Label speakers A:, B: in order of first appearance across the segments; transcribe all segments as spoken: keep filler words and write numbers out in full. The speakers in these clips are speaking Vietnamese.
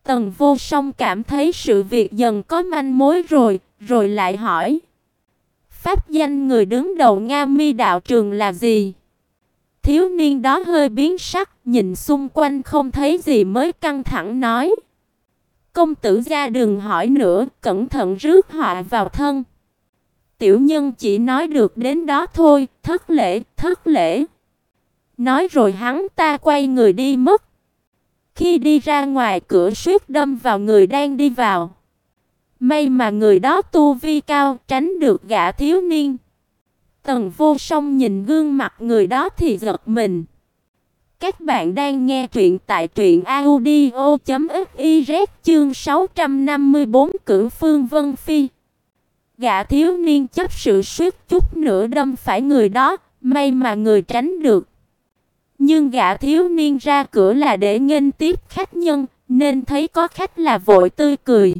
A: Tần Vô Song cảm thấy sự việc dần có manh mối rồi, rồi lại hỏi: pháp danh người đứng đầu Nga Mi đạo trường là gì? Thiếu niên đó hơi biến sắc, nhìn xung quanh không thấy gì mới căng thẳng nói: công tử gia đừng hỏi nữa, cẩn thận rước họa vào thân. Tiểu nhân chỉ nói được đến đó thôi, thất lễ, thất lễ. Nói rồi hắn ta quay người đi mất. Khi đi ra ngoài cửa suýt đâm vào người đang đi vào. May mà người đó tu vi cao, tránh được gã thiếu niên. Tần Vô Song nhìn gương mặt người đó thì giật mình. Các bạn đang nghe truyện tại truyện audio chấm fiz chương sáu trăm năm mươi bốn Cửu Phương Vân Phi. Gã thiếu niên chấp sự suýt chút nữa đâm phải người đó, may mà người tránh được. Nhưng gã thiếu niên ra cửa là để nghênh tiếp khách nhân, nên thấy có khách là vội tươi cười.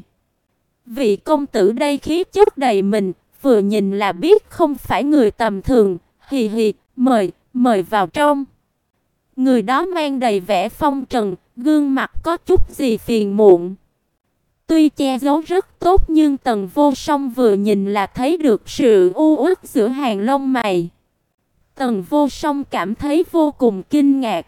A: Vị công tử đây khí chất đầy mình, vừa nhìn là biết không phải người tầm thường, hì hì, mời, mời vào trong. Người đó mang đầy vẻ phong trần, gương mặt có chút gì phiền muộn. Tuy che giấu rất tốt nhưng Tần Vô Song vừa nhìn là thấy được sự u uất giữa hàng lông mày. Tần Vô Song cảm thấy vô cùng kinh ngạc.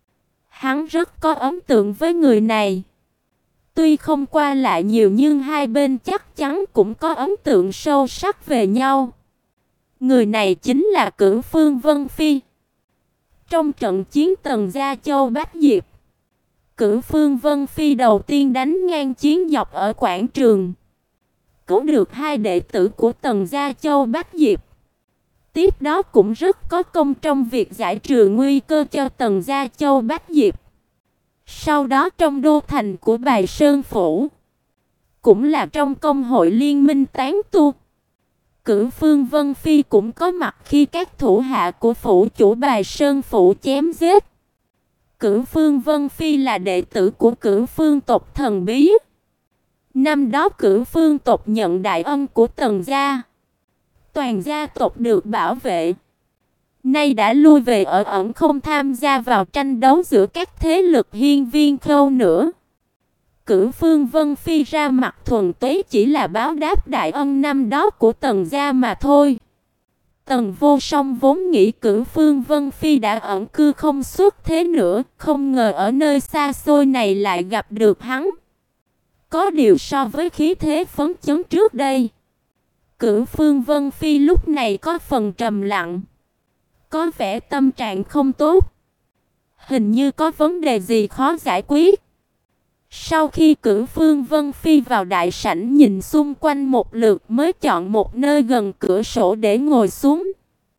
A: Hắn rất có ấn tượng với người này. Tuy không qua lại nhiều nhưng hai bên chắc chắn cũng có ấn tượng sâu sắc về nhau. Người này chính là Cửu Phương Vân Phi. Trong trận chiến Tần Gia Châu Bách Diệp, Cửu Phương Vân Phi đầu tiên đánh ngang chiến dọc ở quảng trường, cứu được hai đệ tử của Tần Gia Châu Bách Diệp. Tiếp đó cũng rất có công trong việc giải trừ nguy cơ cho Tần Gia Châu Bách Diệp. Sau đó trong đô thành của Bài Sơn Phủ, cũng là trong công hội liên minh tán tu, Cửu Phương Vân Phi cũng có mặt khi các thủ hạ của phủ chủ Bài Sơn Phủ chém giết. Cửu Phương Vân Phi là đệ tử của Cửu Phương tộc thần bí. Năm đó Cửu Phương tộc nhận đại ân của Tần gia, toàn gia tộc được bảo vệ. Nay đã lui về ở ẩn, không tham gia vào tranh đấu giữa các thế lực hiên viên khâu nữa. Cửu Phương Vân Phi ra mặt thuần túy chỉ là báo đáp đại ân năm đó của Tần gia mà thôi. Tần Vô Song vốn nghĩ Cửu Phương Vân Phi đã ẩn cư không xuất thế nữa, không ngờ ở nơi xa xôi này lại gặp được hắn. Có điều so với khí thế phấn chấn trước đây, Cửu Phương Vân Phi lúc này có phần trầm lặng, có vẻ tâm trạng không tốt, hình như có vấn đề gì khó giải quyết. Sau khi Cửu Phương Vân Phi vào đại sảnh nhìn xung quanh một lượt mới chọn một nơi gần cửa sổ để ngồi xuống.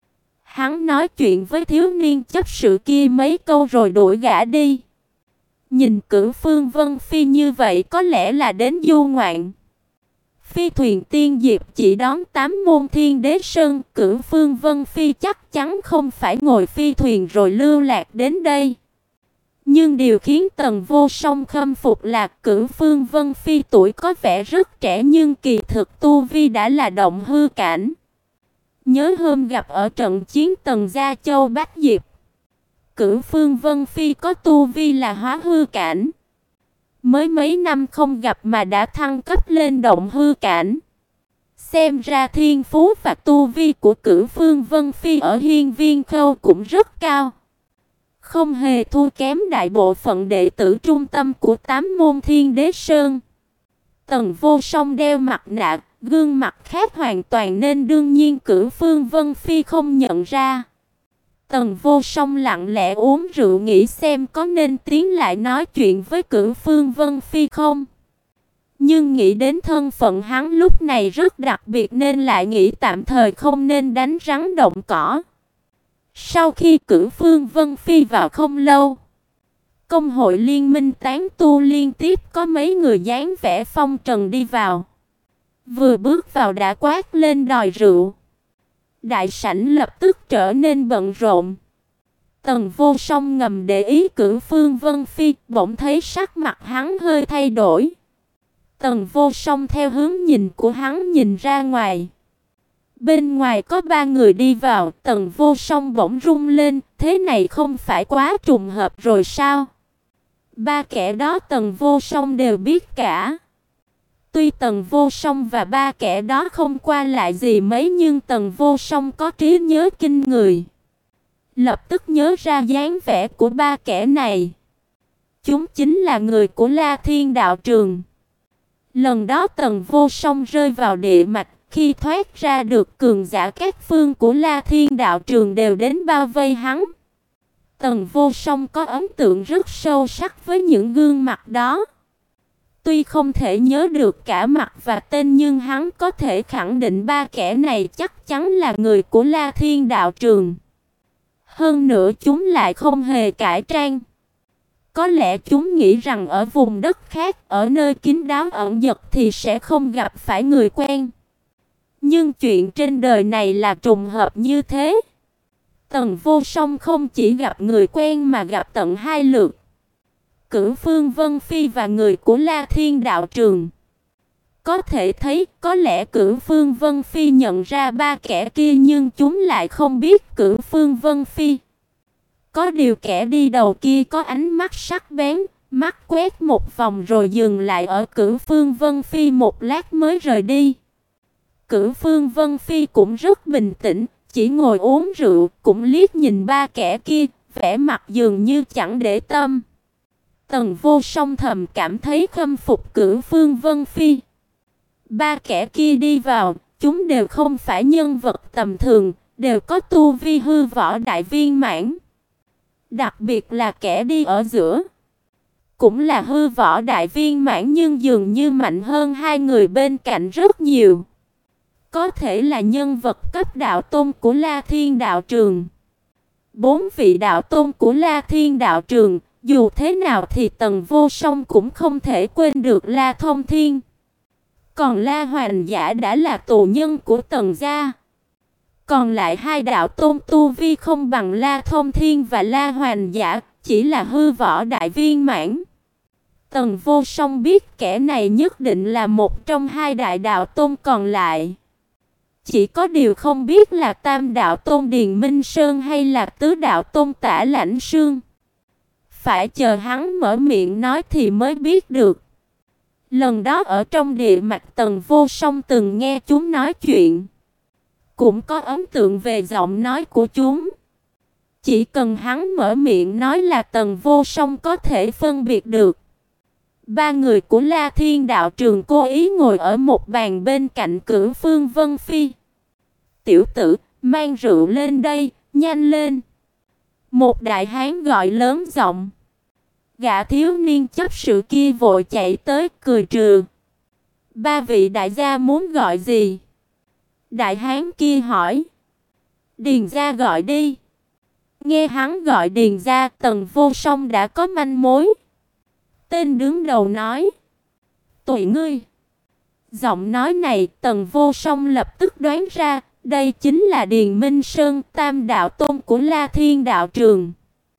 A: Hắn nói chuyện với thiếu niên chấp sự kia mấy câu rồi đuổi gã đi. Nhìn Cửu Phương Vân Phi như vậy có lẽ là đến du ngoạn. Phi thuyền tiên diệp chỉ đón tám môn thiên đế sơn, Cửu Phương Vân Phi chắc chắn không phải ngồi phi thuyền rồi lưu lạc đến đây. Nhưng điều khiến Tần Vô Song khâm phục là Cửu Phương Vân Phi tuổi có vẻ rất trẻ nhưng kỳ thực tu vi đã là động hư cảnh. Nhớ hôm gặp ở trận chiến Tần Gia Châu Bách Diệp, Cửu Phương Vân Phi có tu vi là hóa hư cảnh. Mới mấy năm không gặp mà đã thăng cấp lên động hư cảnh. Xem ra thiên phú và tu vi của Cửu Phương Vân Phi ở hiên viên khâu cũng rất cao, không hề thua kém đại bộ phận đệ tử trung tâm của tám môn thiên đế sơn. Tần Vô Song đeo mặt nạ, gương mặt khác hoàn toàn nên đương nhiên Cửu Phương Vân Phi không nhận ra. Tần Vô Song lặng lẽ uống rượu nghĩ xem có nên tiến lại nói chuyện với Cửu Phương Vân Phi không. Nhưng nghĩ đến thân phận hắn lúc này rất đặc biệt nên lại nghĩ tạm thời không nên đánh rắn động cỏ. Sau khi Cửu Phương Vân Phi vào không lâu, công hội liên minh tán tu liên tiếp có mấy người dáng vẻ phong trần đi vào. Vừa bước vào đã quát lên đòi rượu. Đại sảnh lập tức trở nên bận rộn. Tần Vô Song ngầm để ý Cửu Phương Vân Phi, bỗng thấy sắc mặt hắn hơi thay đổi. Tần Vô Song theo hướng nhìn của hắn nhìn ra ngoài. Bên ngoài có ba người đi vào, Tần Vô Song bỗng run lên, thế này không phải quá trùng hợp rồi sao? Ba kẻ đó Tần Vô Song đều biết cả. Tuy Tần Vô Song và ba kẻ đó không qua lại gì mấy, nhưng Tần Vô Song có trí nhớ kinh người, lập tức nhớ ra dáng vẻ của ba kẻ này. Chúng chính là người của La Thiên Đạo Trường. Lần đó Tần Vô Song rơi vào địa mạch, khi thoát ra được, cường giả các phương của La Thiên Đạo Trường đều đến bao vây hắn. Tần Vô Song có ấn tượng rất sâu sắc với những gương mặt đó. Tuy không thể nhớ được cả mặt và tên, nhưng hắn có thể khẳng định ba kẻ này chắc chắn là người của La Thiên Đạo Trường. Hơn nữa chúng lại không hề cải trang. Có lẽ chúng nghĩ rằng ở vùng đất khác, ở nơi kín đáo ẩn dật thì sẽ không gặp phải người quen. Nhưng chuyện trên đời này là trùng hợp như thế. Tần Vô Song không chỉ gặp người quen mà gặp tận hai lượt. Cửu Phương Vân Phi và người của La Thiên Đạo Trường. Có thể thấy có lẽ Cửu Phương Vân Phi nhận ra ba kẻ kia, nhưng chúng lại không biết Cửu Phương Vân Phi. Có điều kẻ đi đầu kia có ánh mắt sắc bén, mắt quét một vòng rồi dừng lại ở Cửu Phương Vân Phi một lát mới rời đi. Cửu Phương Vân Phi cũng rất bình tĩnh, chỉ ngồi uống rượu, cũng liếc nhìn ba kẻ kia, vẻ mặt dường như chẳng để tâm. Tần Vô Song thầm cảm thấy khâm phục Cửu Phương Vân Phi. Ba kẻ kia đi vào, chúng đều không phải nhân vật tầm thường, đều có tu vi hư võ đại viên mãn. Đặc biệt là kẻ đi ở giữa, cũng là hư võ đại viên mãn, nhưng dường như mạnh hơn hai người bên cạnh rất nhiều. Có thể là nhân vật cấp đạo tôn của La Thiên Đạo Trường. Bốn vị đạo tôn của La Thiên Đạo Trường, dù thế nào thì Tần Vô Song cũng không thể quên được La Thông Thiên. Còn La Hoành Giả đã là tù nhân của Tần gia. Còn lại hai đạo tôn tu vi không bằng La Thông Thiên và La Hoành Giả, chỉ là hư võ đại viên mãn. Tần Vô Song biết kẻ này nhất định là một trong hai đại đạo tôn còn lại. Chỉ có điều không biết là Tam đạo tôn Điền Minh Sơn hay là Tứ đạo tôn Tả Lãnh Sương. Phải chờ hắn mở miệng nói thì mới biết được. Lần đó ở trong địa mạch, Tần Vô Song từng nghe chúng nói chuyện, cũng có ấn tượng về giọng nói của chúng. Chỉ cần hắn mở miệng nói là Tần Vô Song có thể phân biệt được. Ba người của La Thiên Đạo Trường cố ý ngồi ở một bàn bên cạnh Cửu Phương Vân Phi. "Tiểu tử, mang rượu lên đây, nhanh lên!" Một đại hán gọi lớn giọng. Gã thiếu niên chấp sự kia vội chạy tới, cười trừ. "Ba vị đại gia muốn gọi gì?" Đại hán kia hỏi. "Điền gia gọi đi." Nghe hắn gọi Điền gia, Tần Vô Song đã có manh mối. Tên đứng đầu nói. "Tùy ngươi." Giọng nói này Tần Vô Song lập tức đoán ra, đây chính là Điền Minh Sơn, Tam đạo tôn của La Thiên Đạo Trường.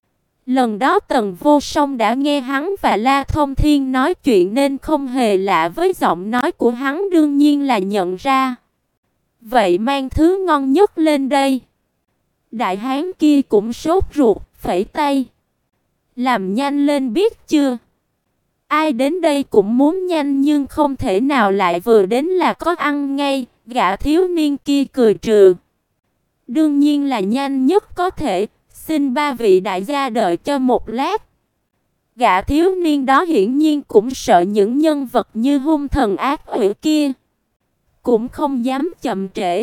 A: Lần đó Tần Vô Song đã nghe hắn và La Thông Thiên nói chuyện nên không hề lạ với giọng nói của hắn, đương nhiên là nhận ra. "Vậy mang thứ ngon nhất lên đây." Đại hán kia cũng sốt ruột, phẩy tay. "Làm nhanh lên biết chưa? Ai đến đây cũng muốn nhanh, nhưng không thể nào lại vừa đến là có ăn ngay." Gã thiếu niên kia cười trừ. "Đương nhiên là nhanh nhất có thể, xin ba vị đại gia đợi cho một lát." Gã thiếu niên đó hiển nhiên cũng sợ những nhân vật như hung thần ác quỷ kia, cũng không dám chậm trễ,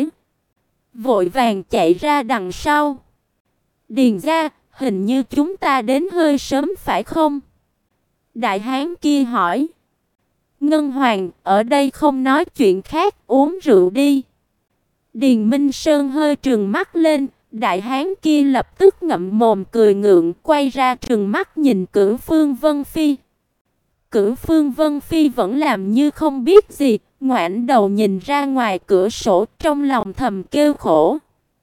A: vội vàng chạy ra đằng sau. "Điền gia, hình như chúng ta đến hơi sớm phải không?" Đại hán kia hỏi. "Ngân Hoàng, ở đây không nói chuyện khác, uống rượu đi." Điền Minh Sơn hơi trừng mắt lên, đại hán kia lập tức ngậm mồm cười ngượng, quay ra trừng mắt nhìn Cửu Phương Vân Phi. Cửu Phương Vân Phi vẫn làm như không biết gì, ngoảnh đầu nhìn ra ngoài cửa sổ, trong lòng thầm kêu khổ.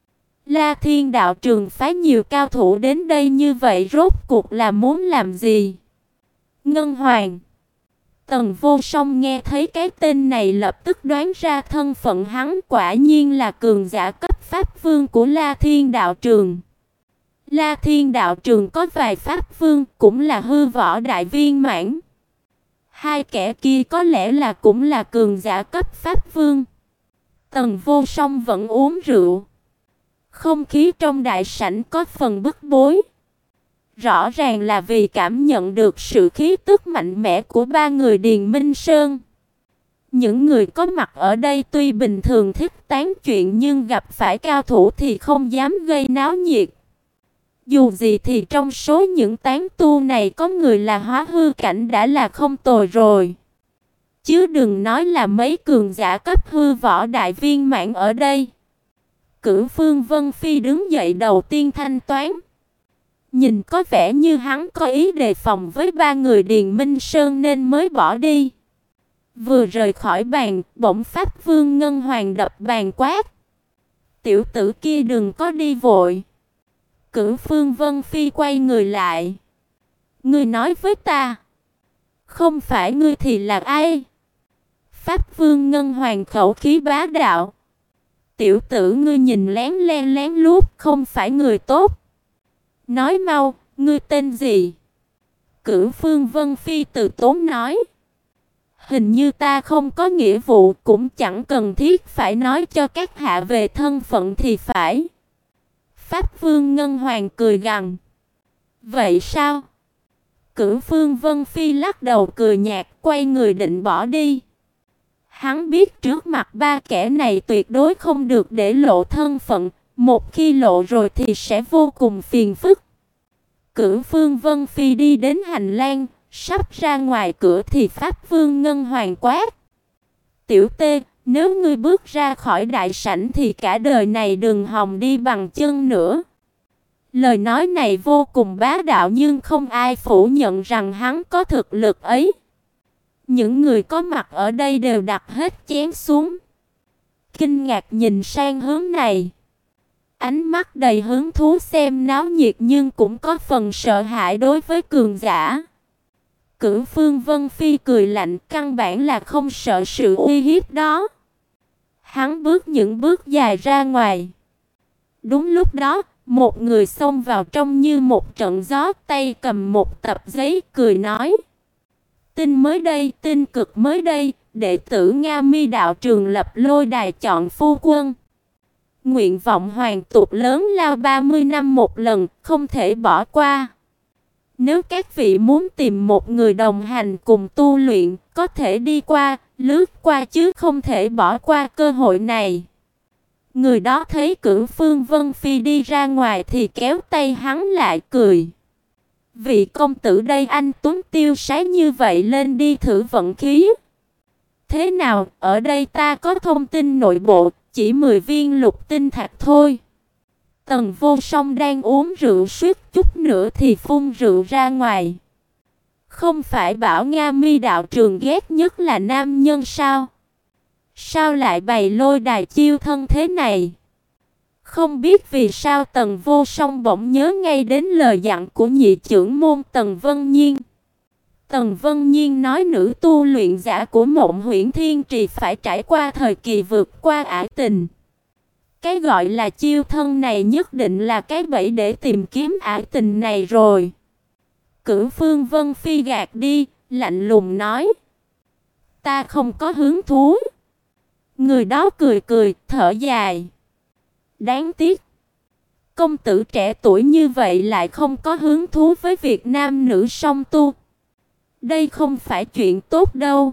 A: La Thiên Đạo Trường phái nhiều cao thủ đến đây như vậy, rốt cuộc là muốn làm gì? Ngân Hoàng. Tần Vô Song nghe thấy cái tên này lập tức đoán ra thân phận hắn, quả nhiên là cường giả cấp pháp vương của La Thiên Đạo Trường. La Thiên đạo trường có vài pháp vương, cũng là hư võ đại viên mãn. Hai kẻ kia có lẽ là cũng là cường giả cấp pháp vương. Tần Vô Song vẫn uống rượu. Không khí trong đại sảnh có phần bức bối. Rõ ràng là vì cảm nhận được sự khí tức mạnh mẽ của ba người Điền Minh Sơn. Những người có mặt ở đây tuy bình thường thích tán chuyện nhưng gặp phải cao thủ thì không dám gây náo nhiệt. Dù gì thì trong số những tán tu này có người là hóa hư cảnh đã là không tồi rồi. Chứ đừng nói là mấy cường giả cấp hư võ đại viên mãn ở đây. Cửu Phương Vân Phi đứng dậy đầu tiên thanh toán. Nhìn có vẻ như hắn có ý đề phòng với ba người Điền Minh Sơn nên mới bỏ đi. Vừa rời khỏi bàn, bỗng Pháp Vương Ngân Hoàng đập bàn quát. Tiểu tử kia đừng có đi vội. Cửu Phương Vân Phi quay người lại. Ngươi nói với ta. Không phải ngươi thì là ai? Pháp Vương Ngân Hoàng khẩu khí bá đạo. Tiểu tử ngươi nhìn lén len lén lút, không phải người tốt. Nói mau, ngươi tên gì? Cửu Phương Vân Phi từ tốn nói. Hình như ta không có nghĩa vụ, cũng chẳng cần thiết phải nói cho các hạ về thân phận thì phải. Pháp Vương Ngân Hoàng cười gằn. Vậy sao? Cửu Phương Vân Phi lắc đầu cười nhạt, quay người định bỏ đi. Hắn biết trước mặt ba kẻ này tuyệt đối không được để lộ thân phận, một khi lộ rồi thì sẽ vô cùng phiền phức. Cửu Phương Vân Phi đi đến hành lang, sắp ra ngoài cửa thì Pháp Vương Ngân Hoàng quát. Tiểu Tê, nếu ngươi bước ra khỏi đại sảnh thì cả đời này đừng hòng đi bằng chân nữa. Lời nói này vô cùng bá đạo nhưng không ai phủ nhận rằng hắn có thực lực ấy. Những người có mặt ở đây đều đặt hết chén xuống. Kinh ngạc nhìn sang hướng này. Ánh mắt đầy hứng thú xem náo nhiệt nhưng cũng có phần sợ hãi đối với cường giả. Cửu Phương Vân Phi cười lạnh, căn bản là không sợ sự uy hiếp đó. Hắn bước những bước dài ra ngoài. Đúng lúc đó, một người xông vào trong như một trận gió, tay cầm một tập giấy, cười nói. Tin mới đây, tin cực mới đây, đệ tử Nga Mi đạo trường lập lôi đài chọn phu quân. Nguyện vọng hoàn tục lớn lao ba mươi năm một lần, không thể bỏ qua. Nếu các vị muốn tìm một người đồng hành cùng tu luyện, có thể đi qua, lướt qua chứ không thể bỏ qua cơ hội này. Người đó thấy Cửu Phương Vân Phi đi ra ngoài thì kéo tay hắn lại cười. Vị công tử đây anh tuấn tiêu sái như vậy, lên đi thử vận khí. Thế nào, ở đây ta có thông tin nội bộ, chỉ mười viên lục tinh thạch thôi. Tần Vô Song đang uống rượu suýt chút nữa thì phun rượu ra ngoài. Không phải bảo Nga Mi đạo trường ghét nhất là nam nhân sao? Sao lại bày lôi đài chiêu thân thế này? Không biết vì sao Tần Vô Song bỗng nhớ ngay đến lời dặn của nhị trưởng môn Tần Vân Nhiên. Tần Vân Nhiên nói nữ tu luyện giả của Mộng Huyễn Thiên Trì phải trải qua thời kỳ vượt qua ải tình. Cái gọi là chiêu thân này nhất định là cái bẫy để tìm kiếm ải tình này rồi. Cửu Phương Vân Phi gạt đi, lạnh lùng nói. Ta không có hứng thú. Người đó cười cười, thở dài. Đáng tiếc. Công tử trẻ tuổi như vậy lại không có hứng thú với việc nam nữ song tu. Đây không phải chuyện tốt đâu.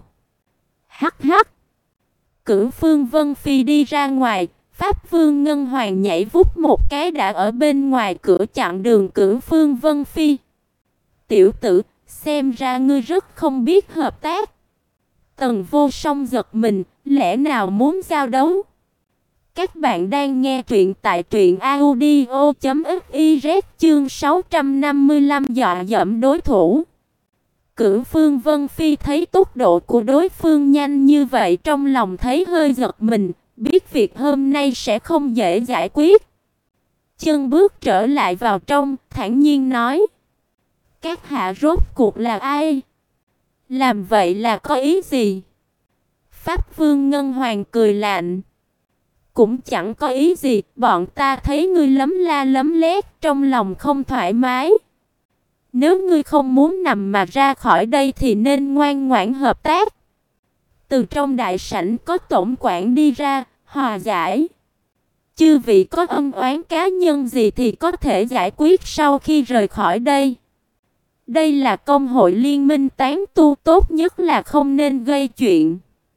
A: Hắc hắc. Cửu Phương Vân Phi đi ra ngoài. Pháp Vương Ngân Hoàng nhảy vút một cái đã ở bên ngoài cửa chặn đường Cửu Phương Vân Phi. Tiểu tử, xem ra ngươi rất không biết hợp tác. Tần Vô Song giật mình, lẽ nào muốn giao đấu? Các bạn đang nghe truyện tại truyện audio chấm fiz chương sáu trăm năm mươi lăm dọa dẫm đối thủ. Cửu Phương Vân Phi thấy tốc độ của đối phương nhanh như vậy trong lòng thấy hơi giật mình, biết việc hôm nay sẽ không dễ giải quyết. Chân bước trở lại vào trong, thản nhiên nói. Các hạ rốt cuộc là ai? Làm vậy là có ý gì? Pháp Vương Ngân Hoàng cười lạnh. Cũng chẳng có ý gì, bọn ta thấy ngươi lấm la lấm lét, trong lòng không thoải mái. Nếu ngươi không muốn nằm mà ra khỏi đây thì nên ngoan ngoãn hợp tác. Từ trong đại sảnh có tổng quản đi ra, hòa giải. Chư vị có ân oán cá nhân gì thì có thể giải quyết sau khi rời khỏi đây. Đây là công hội liên minh tán tu, tốt nhất là không nên gây chuyện.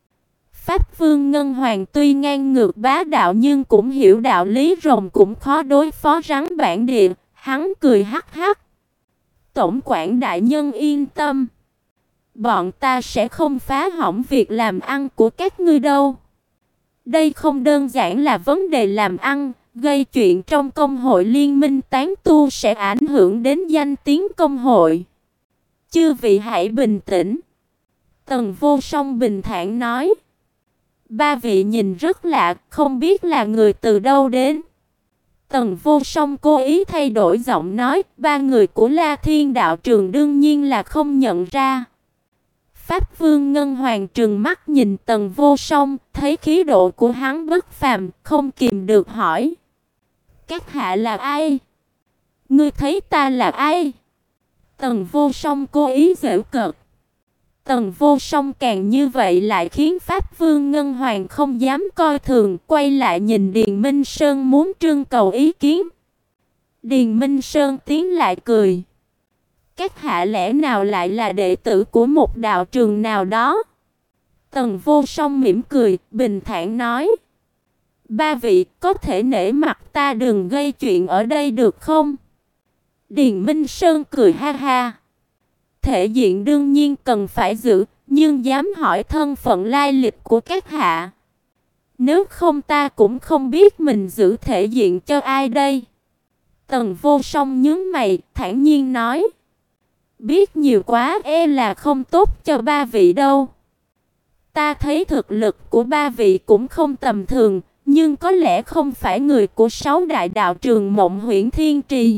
A: Pháp Vương Ngân Hoàng tuy ngang ngược bá đạo nhưng cũng hiểu đạo lý, rồng cũng khó đối phó rắn bản địa, hắn cười hắc hắc. Tổng quản đại nhân yên tâm, bọn ta sẽ không phá hỏng việc làm ăn của các ngươi đâu. Đây không đơn giản là vấn đề làm ăn, gây chuyện trong công hội liên minh tán tu sẽ ảnh hưởng đến danh tiếng công hội. Chư vị hãy bình tĩnh. Tần Vô Song bình thản nói. Ba vị nhìn rất lạ, không biết là người từ đâu đến. Tần Vô Song cố ý thay đổi giọng nói, ba người của La Thiên đạo trường đương nhiên là không nhận ra. Pháp Vương Ngân Hoàng trừng mắt nhìn Tần Vô Song, thấy khí độ của hắn bất phàm, không kìm được hỏi. Các hạ là ai? Ngươi thấy ta là ai? Tần Vô Song cố ý giễu cợt. Tần Vô Song càng như vậy lại khiến Pháp Vương Ngân Hoàng không dám coi thường, quay lại nhìn Điền Minh Sơn muốn trưng cầu ý kiến. Điền Minh Sơn tiến lại cười. Các hạ lẽ nào lại là đệ tử của một đạo trường nào đó? Tần Vô Song mỉm cười, bình thản nói. Ba vị có thể nể mặt ta đừng gây chuyện ở đây được không? Điền Minh Sơn cười ha ha. Thể diện đương nhiên cần phải giữ, nhưng dám hỏi thân phận lai lịch của các hạ. Nếu không ta cũng không biết mình giữ thể diện cho ai đây. Tần Vô Song nhướng mày, thản nhiên nói. Biết nhiều quá e là không tốt cho ba vị đâu. Ta thấy thực lực của ba vị cũng không tầm thường, nhưng có lẽ không phải người của sáu đại đạo trường Mộng Huyễn Thiên Trì.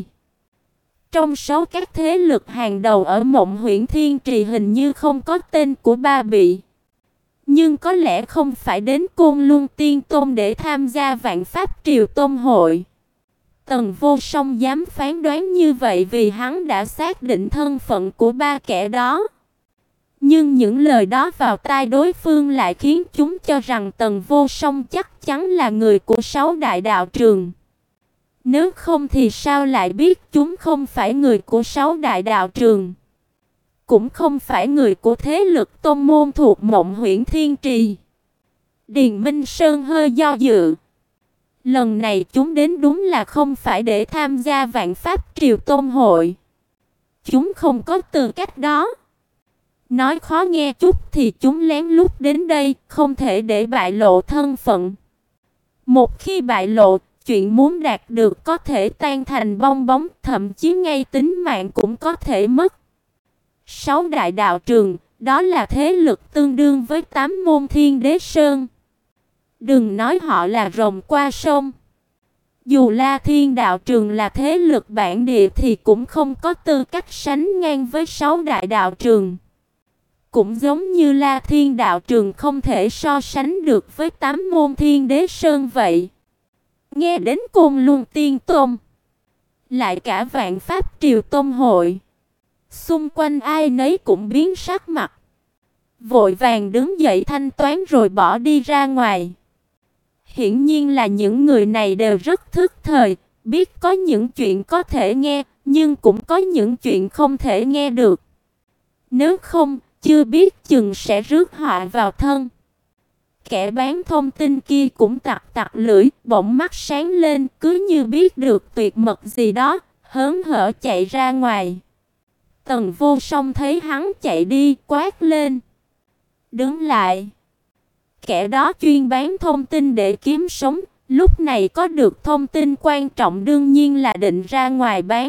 A: Trong số các thế lực hàng đầu ở Mộng Huyễn Thiên Trì hình như không có tên của ba vị. Nhưng có lẽ không phải đến Côn Luân Tiên Tôn để tham gia Vạn Pháp Triều Tôn hội. Tần Vô Song dám phán đoán như vậy vì hắn đã xác định thân phận của ba kẻ đó. Nhưng những lời đó vào tai đối phương lại khiến chúng cho rằng Tần Vô Song chắc chắn là người của sáu đại đạo trường. Nếu không thì sao lại biết chúng không phải người của sáu đại đạo trường, cũng không phải người của thế lực tôn môn thuộc Mộng Huyễn Thiên Trì. Điền Minh Sơn hơi do dự. Lần này chúng đến đúng là không phải để tham gia Vạn Pháp Triều Tôn hội. Chúng không có tư cách đó. Nói khó nghe chút thì chúng lén lút đến đây, không thể để bại lộ thân phận. Một khi bại lộ, chuyện muốn đạt được có thể tan thành bong bóng, thậm chí ngay tính mạng cũng có thể mất. Sáu đại đạo trường, đó là thế lực tương đương với tám môn Thiên Đế Sơn. Đừng nói họ là rồng qua sông. Dù La Thiên đạo trường là thế lực bản địa thì cũng không có tư cách sánh ngang với sáu đại đạo trường. Cũng giống như La Thiên đạo trường không thể so sánh được với tám môn Thiên Đế Sơn vậy. Nghe đến Côn Luân Tiên Tôn, lại cả Vạn Pháp Triều Tôn hội, xung quanh ai nấy cũng biến sắc mặt, vội vàng đứng dậy thanh toán rồi bỏ đi ra ngoài. Hiển nhiên là những người này đều rất thức thời, biết có những chuyện có thể nghe, nhưng cũng có những chuyện không thể nghe được. Nếu không, chưa biết chừng sẽ rước họa vào thân. Kẻ bán thông tin kia cũng tặc tặc lưỡi, bỗng mắt sáng lên, cứ như biết được tuyệt mật gì đó, hớn hở chạy ra ngoài. Tần Vô Song thấy hắn chạy đi, quát lên. Đứng lại. Kẻ đó chuyên bán thông tin để kiếm sống, lúc này có được thông tin quan trọng đương nhiên là định ra ngoài bán.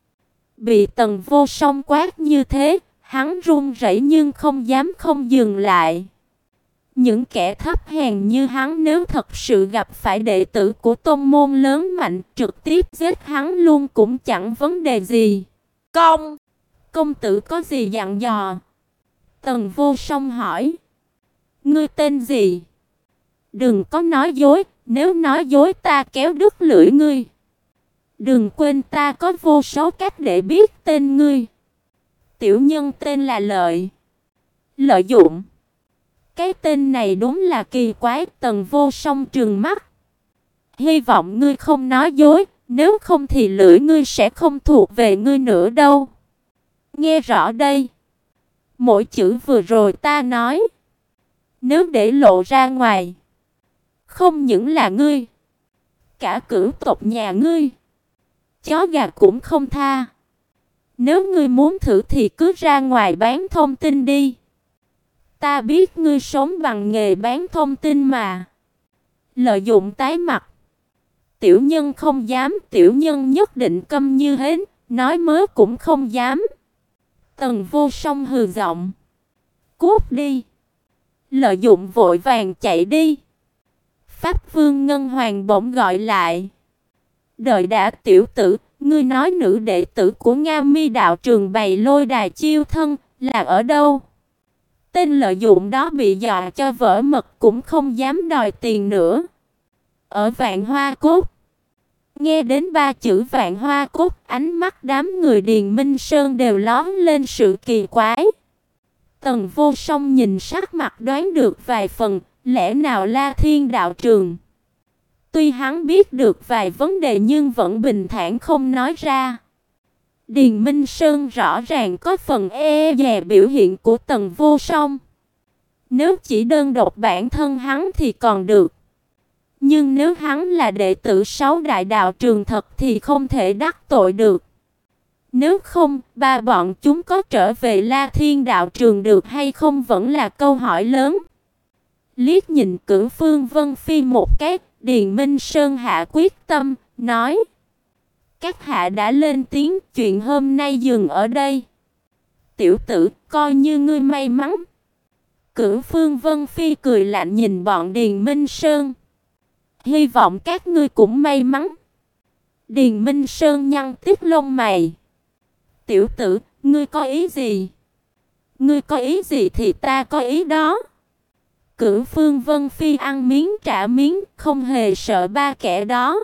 A: Bị Tần Vô Song quát như thế, hắn run rẩy nhưng không dám không dừng lại. Những kẻ thấp hèn như hắn nếu thật sự gặp phải đệ tử của tôn môn lớn mạnh, trực tiếp giết hắn luôn cũng chẳng vấn đề gì. Công! Công tử có gì dặn dò? Tần Vô Song hỏi. Ngươi tên gì? Đừng có nói dối, Nếu nói dối ta kéo đứt lưỡi ngươi. Đừng quên ta có vô số cách để biết tên ngươi. Tiểu nhân tên là Lợi. Lợi Dụng. Cái tên này đúng là kỳ quái. Tần Vô Song trừng mắt. Hy vọng ngươi không nói dối, nếu không thì lưỡi ngươi sẽ không thuộc về ngươi nữa đâu. Nghe rõ đây. Mỗi chữ vừa rồi ta nói, nếu để lộ ra ngoài, không những là ngươi, cả cửu tộc nhà ngươi, chó gà cũng không tha. Nếu ngươi muốn thử thì cứ ra ngoài bán thông tin đi. Ta biết ngươi sống bằng nghề bán thông tin mà. Lợi Dụng tái mặt. Tiểu nhân không dám, tiểu nhân nhất định câm như hến, nói mớ cũng không dám. Tần Vô Song hừ giọng. Cút đi. Lợi Dụng vội vàng chạy đi. Pháp Vương Ngân Hoàng bỗng gọi lại. Đợi đã, tiểu tử, ngươi nói nữ đệ tử của Nga Mi đạo trường bày lôi đài chiêu thân là ở đâu? Tên Lợi Dụng đó bị dọa cho vỡ mật cũng không dám đòi tiền nữa. Ở Vạn Hoa Cốt. Nghe đến ba chữ Vạn Hoa Cốt, ánh mắt đám người Điền Minh Sơn đều lóe lên sự kỳ quái. Tần Vô Song nhìn sắc mặt đoán được vài phần, lẽ nào La Thiên đạo trường. Tuy hắn biết được vài vấn đề nhưng vẫn bình thản không nói ra. Điền Minh Sơn rõ ràng có phần e dè biểu hiện của Tần Vô Song. Nếu chỉ đơn độc bản thân hắn thì còn được. Nhưng nếu hắn là đệ tử sáu đại đạo trường thật thì không thể đắc tội được. Nếu không, ba bọn chúng có trở về La Thiên đạo trường được hay không vẫn là câu hỏi lớn. Liếc nhìn Cửu Phương Vân Phi một cái, Điền Minh Sơn hạ quyết tâm, nói: các hạ đã lên tiếng, chuyện hôm nay dừng ở đây. Tiểu tử, coi như ngươi may mắn. Cửu Phương Vân Phi cười lạnh nhìn bọn Điền Minh Sơn. Hy vọng các ngươi cũng may mắn. Điền Minh Sơn nhăn tít lông mày. Tiểu tử, ngươi có ý gì? Ngươi có ý gì thì ta có ý đó. Cửu Phương Vân Phi ăn miếng trả miếng, không hề sợ ba kẻ đó.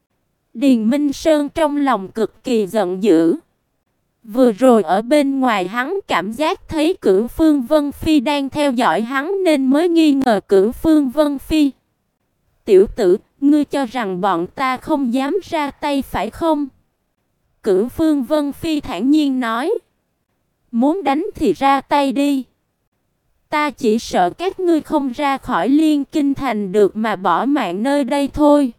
A: Điền Minh Sơn trong lòng cực kỳ giận dữ. Vừa rồi ở bên ngoài hắn cảm giác thấy Cửu Phương Vân Phi đang theo dõi hắn nên mới nghi ngờ Cửu Phương Vân Phi. Tiểu tử, ngươi cho rằng bọn ta không dám ra tay phải không? Cửu Phương Vân Phi thản nhiên nói. Muốn đánh thì ra tay đi. Ta chỉ sợ các ngươi không ra khỏi Liên Kinh Thành được mà bỏ mạng nơi đây thôi.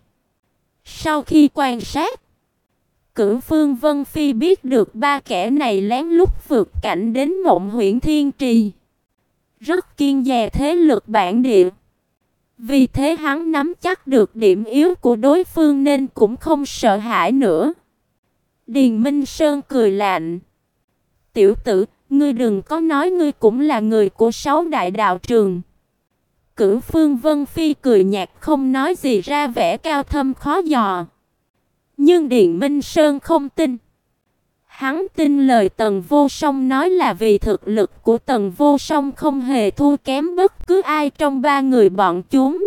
A: Sau khi quan sát, Cửu Phương Vân Phi biết được ba kẻ này lén lút vượt cảnh đến Mộng Huyễn Thiên Trì. Rất kiêng dè thế lực bản địa. Vì thế hắn nắm chắc được điểm yếu của đối phương nên cũng không sợ hãi nữa. Điền Minh Sơn cười lạnh. Tiểu tử, ngươi đừng có nói ngươi cũng là người của sáu đại đạo trường. Cửu Phương Vân Phi cười nhạt không nói gì ra vẻ cao thâm khó dò. Nhưng Điền Minh Sơn không tin. Hắn tin lời Tần Vô Song nói là vì thực lực của Tần Vô Song không hề thua kém bất cứ ai trong ba người bọn chúng.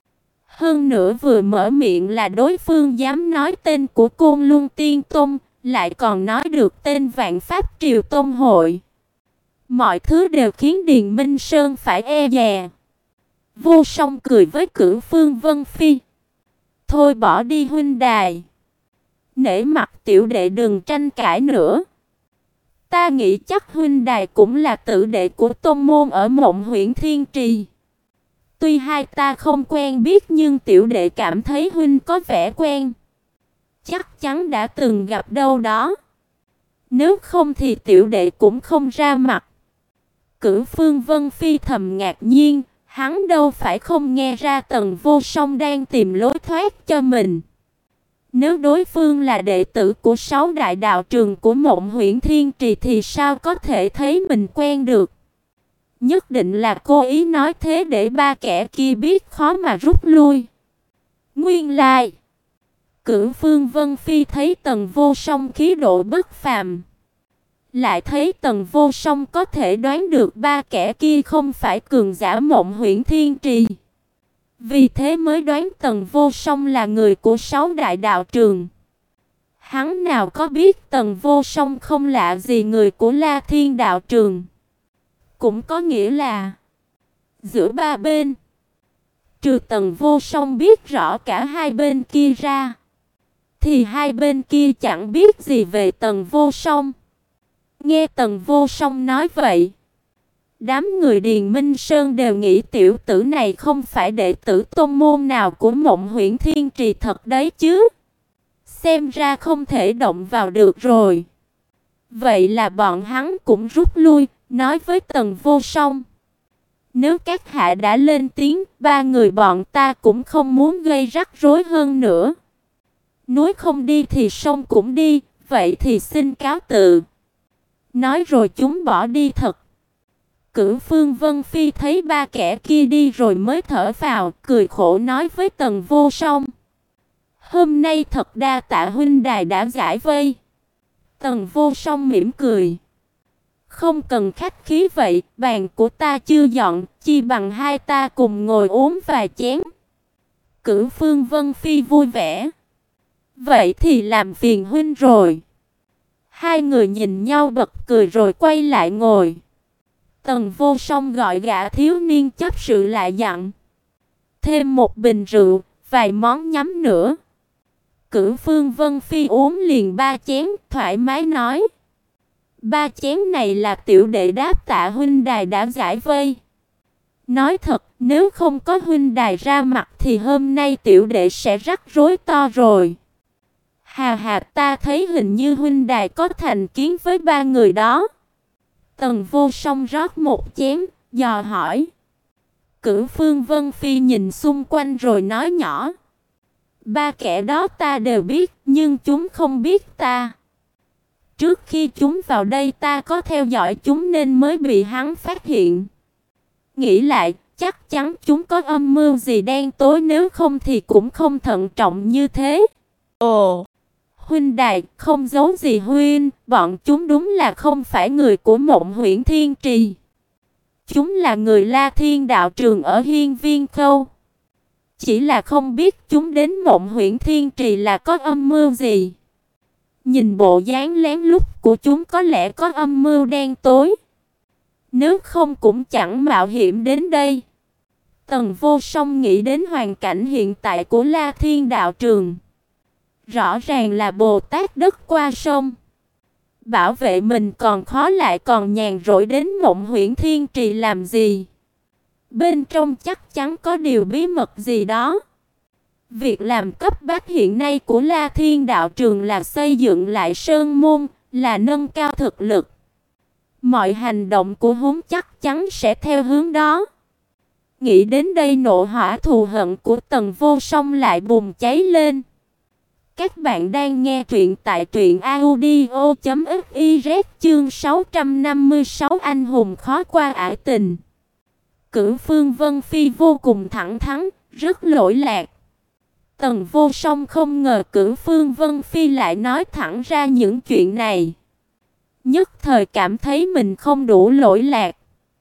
A: Hơn nữa vừa mở miệng là đối phương dám nói tên của Côn Luân Tiên Tông, lại còn nói được tên Vạn Pháp Triều Tông hội. Mọi thứ đều khiến Điền Minh Sơn phải e dè. Vô Song cười với Cửu Phương Vân Phi. Thôi bỏ đi huynh đài. Nể mặt tiểu đệ đừng tranh cãi nữa. Ta nghĩ chắc huynh đài cũng là tử đệ của tôn môn ở Mộng Huyễn Thiên Trì. Tuy hai ta không quen biết nhưng tiểu đệ cảm thấy huynh có vẻ quen. Chắc chắn đã từng gặp đâu đó. Nếu không thì tiểu đệ cũng không ra mặt. Cửu Phương Vân Phi thầm ngạc nhiên, hắn đâu phải không nghe ra Tần Vô Song đang tìm lối thoát cho mình. Nếu đối phương là đệ tử của sáu đại đạo trường của Mộng Huyễn Thiên Trì thì sao có thể thấy mình quen được? Nhất định là cố ý nói thế để ba kẻ kia biết khó mà rút lui. Nguyên lai, Cửu Phương Vân Phi thấy Tần Vô Song khí độ bất phàm, lại thấy Tần Vô Song có thể đoán được ba kẻ kia không phải cường giả Mộng Huyễn Thiên Trì. Vì thế mới đoán Tần Vô Song là người của sáu đại đạo trường. Hắn nào có biết Tần Vô Song không lạ gì người của La Thiên đạo trường. Cũng có nghĩa là giữa ba bên, trừ Tần Vô Song biết rõ cả hai bên kia ra, thì hai bên kia chẳng biết gì về Tần Vô Song. Nghe Tần Vô Song nói vậy, đám người Điền Minh Sơn đều nghĩ tiểu tử này không phải đệ tử tôn môn nào của Mộng Huyễn Thiên Trì thật đấy chứ. Xem ra không thể động vào được rồi. Vậy là bọn hắn cũng rút lui, nói với Tần Vô Song: nếu các hạ đã lên tiếng, ba người bọn ta cũng không muốn gây rắc rối hơn nữa. Núi không đi thì sông cũng đi, vậy thì xin cáo từ. Nói rồi chúng bỏ đi thật. Cửu Phương Vân Phi thấy ba kẻ kia đi rồi mới thở phào, cười khổ nói với Tần Vô Song: hôm nay thật đa tạ huynh đài đã giải vây. Tần Vô Song mỉm cười: không cần khách khí vậy, bàn của ta chưa dọn, chi bằng hai ta cùng ngồi uống vài chén. Cửu Phương Vân Phi vui vẻ: vậy thì làm phiền huynh rồi. Hai người nhìn nhau bật cười rồi quay lại ngồi. Tần Vô Song gọi gã thiếu niên chấp sự lại dặn: thêm một bình rượu, vài món nhắm nữa. Cửu Phương Vân Phi uống liền ba chén, thoải mái nói: ba chén này là tiểu đệ đáp tạ huynh đài đã giải vây. Nói thật, nếu không có huynh đài ra mặt thì hôm nay tiểu đệ sẽ rắc rối to rồi. Hà hà, ta thấy hình như huynh đài có thành kiến với ba người đó. Tần Vô Song rót một chén, dò hỏi. Cửu Phương Vân Phi nhìn xung quanh rồi nói nhỏ: ba kẻ đó ta đều biết, nhưng chúng không biết ta. Trước khi chúng vào đây ta có theo dõi chúng nên mới bị hắn phát hiện. Nghĩ lại, chắc chắn chúng có âm mưu gì đen tối, nếu không thì cũng không thận trọng như thế. Ồ, huynh đài, không giấu gì huynh, bọn chúng đúng là không phải người của Mộng Huyễn Thiên Trì. Chúng là người La Thiên đạo trường ở Hiên Viên Khâu. Chỉ là không biết chúng đến Mộng Huyễn Thiên Trì là có âm mưu gì. Nhìn bộ dáng lén lút của chúng có lẽ có âm mưu đen tối. Nếu không cũng chẳng mạo hiểm đến đây. Tần Vô Song nghĩ đến hoàn cảnh hiện tại của La Thiên đạo trường. Rõ ràng là Bồ Tát đất qua sông. Bảo vệ mình còn khó, lại còn nhàn rỗi đến Mộng Huyễn Thiên Trì làm gì? Bên trong chắc chắn có điều bí mật gì đó. Việc làm cấp bách hiện nay của La Thiên đạo trường là xây dựng lại sơn môn, là nâng cao thực lực. Mọi hành động của hắn chắc chắn sẽ theo hướng đó. Nghĩ đến đây, nộ hỏa thù hận của Tần Vô Song lại bùng cháy lên. Các bạn đang nghe truyện tại truyện audio chấm fiz, chương sáu trăm năm mươi sáu anh hùng khó qua ải tình. Cửu Phương Vân Phi vô cùng thẳng thắn, rất lỗi lạc. Tần Vô Song không ngờ Cửu Phương Vân Phi lại nói thẳng ra những chuyện này. Nhất thời cảm thấy mình không đủ lỗi lạc.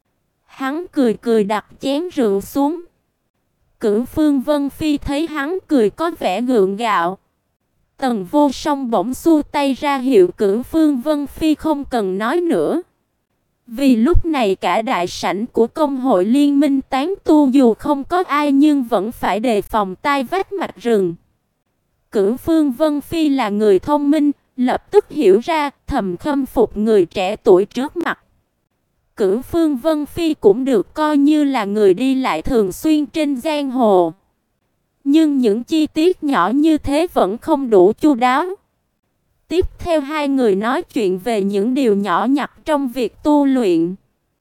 A: Hắn cười cười đặt chén rượu xuống. Cửu Phương Vân Phi thấy hắn cười có vẻ gượng gạo. Tần Vô Song bỗng xua tay ra hiệu Cửu Phương Vân Phi không cần nói nữa. Vì lúc này cả đại sảnh của công hội liên minh tán tu dù không có ai nhưng vẫn phải đề phòng tai vách mạch rừng. Cửu Phương Vân Phi là người thông minh, lập tức hiểu ra, thầm khâm phục người trẻ tuổi trước mặt. Cửu Phương Vân Phi cũng được coi như là người đi lại thường xuyên trên giang hồ. Nhưng những chi tiết nhỏ như thế vẫn không đủ chu đáo. Tiếp theo hai người nói chuyện về những điều nhỏ nhặt trong việc tu luyện.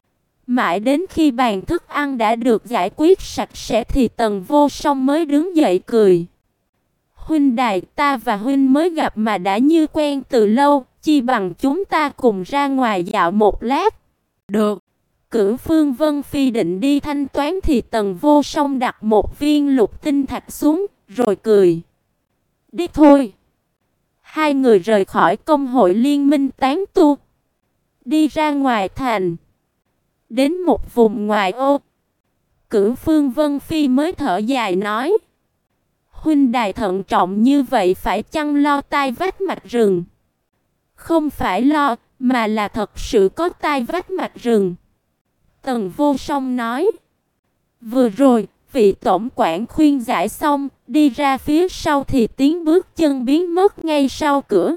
A: Mãi đến khi bàn thức ăn đã được giải quyết sạch sẽ thì Tần Vô Song mới đứng dậy cười. Huynh đài, ta và huynh mới gặp mà đã như quen từ lâu, chi bằng chúng ta cùng ra ngoài dạo một lát. Được. Cửu Phương Vân Phi định đi thanh toán thì Tần Vô Song đặt một viên lục tinh thạch xuống, rồi cười. Đi thôi. Hai người rời khỏi công hội liên minh tán tu, đi ra ngoài thành. Đến một vùng ngoại ô, Cửu Phương Vân Phi mới thở dài nói: huynh đài thận trọng như vậy phải chăng lo tai vách mạch rừng? Không phải lo, mà là thật sự có tai vách mạch rừng. Tần Vô Song nói: vừa rồi, vị tổng quản khuyên giải xong, đi ra phía sau thì tiếng bước chân biến mất ngay sau cửa.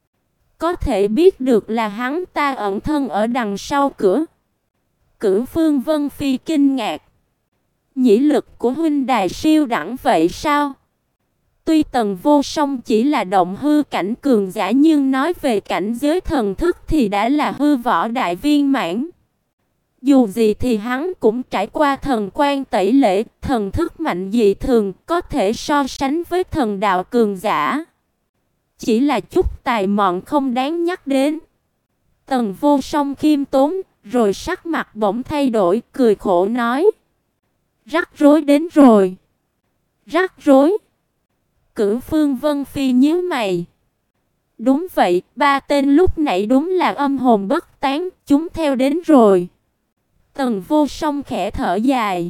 A: Có thể biết được là hắn ta ẩn thân ở đằng sau cửa. Cửu Phương Vân Phi kinh ngạc: nhĩ lực của huynh đài siêu đẳng vậy sao? Tuy Tần Vô Song chỉ là động hư cảnh cường giả, nhưng nói về cảnh giới thần thức thì đã là hư võ đại viên mãn. Dù gì thì hắn cũng trải qua thần quan tẩy lễ, thần thức mạnh dị thường, có thể so sánh với thần đạo cường giả. Chỉ là chút tài mọn không đáng nhắc đến. Tần Vô Song khiêm tốn, rồi sắc mặt bỗng thay đổi, cười khổ nói: rắc rối đến rồi. Rắc rối? Cửu Phương Vân Phi nhíu mày. Đúng vậy, ba tên lúc nãy đúng là âm hồn bất tán, chúng theo đến rồi. Tần Vô Song khẽ thở dài.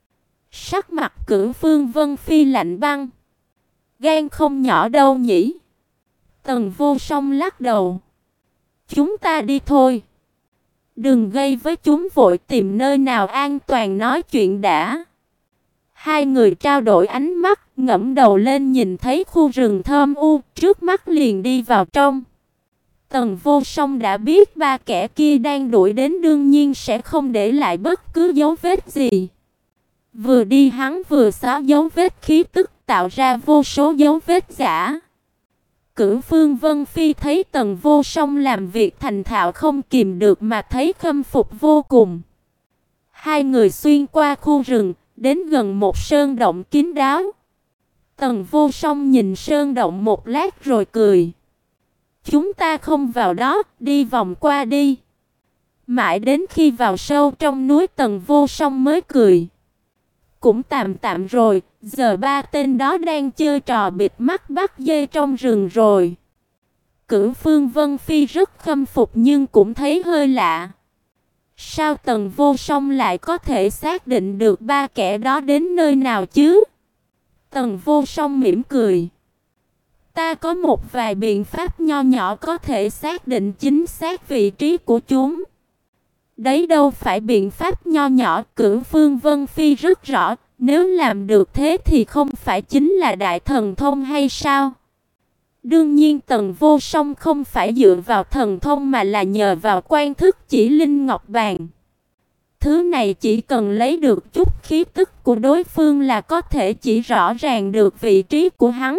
A: Sắc mặt Cửu Phương Vân Phi lạnh băng. Gan không nhỏ đâu nhỉ? Tần Vô Song lắc đầu. Chúng ta đi thôi. Đừng gây với chúng, vội tìm nơi nào an toàn nói chuyện đã. Hai người trao đổi ánh mắt, ngẩng đầu lên nhìn thấy khu rừng thơm u, trước mắt liền đi vào trong. Tần Vô Song đã biết ba kẻ kia đang đuổi đến, đương nhiên sẽ không để lại bất cứ dấu vết gì. Vừa đi hắn vừa xóa dấu vết khí tức, tạo ra vô số dấu vết giả. Cửu Phương Vân Phi thấy Tần Vô Song làm việc thành thạo không kìm được mà thấy khâm phục vô cùng. Hai người xuyên qua khu rừng, đến gần một sơn động kín đáo. Tần Vô Song nhìn sơn động một lát rồi cười. Chúng ta không vào đó, đi vòng qua đi. Mãi đến khi vào sâu trong núi, Tần Vô Song mới cười. Cũng tạm tạm rồi, giờ ba tên đó đang chơi trò bịt mắt bắt dê trong rừng rồi. Cửu Phương Vân Phi rất khâm phục nhưng cũng thấy hơi lạ. Sao Tần Vô Song lại có thể xác định được ba kẻ đó đến nơi nào chứ? Tần Vô Song mỉm cười. Ta có một vài biện pháp nho nhỏ có thể xác định chính xác vị trí của chúng. Đấy đâu phải biện pháp nho nhỏ, Cửu Phương Vân Phi rất rõ, nếu làm được thế thì không phải chính là đại thần thông hay sao? Đương nhiên Tần Vô Song không phải dựa vào thần thông mà là nhờ vào quan thức chỉ linh ngọc bàn. Thứ này chỉ cần lấy được chút khí tức của đối phương là có thể chỉ rõ ràng được vị trí của hắn.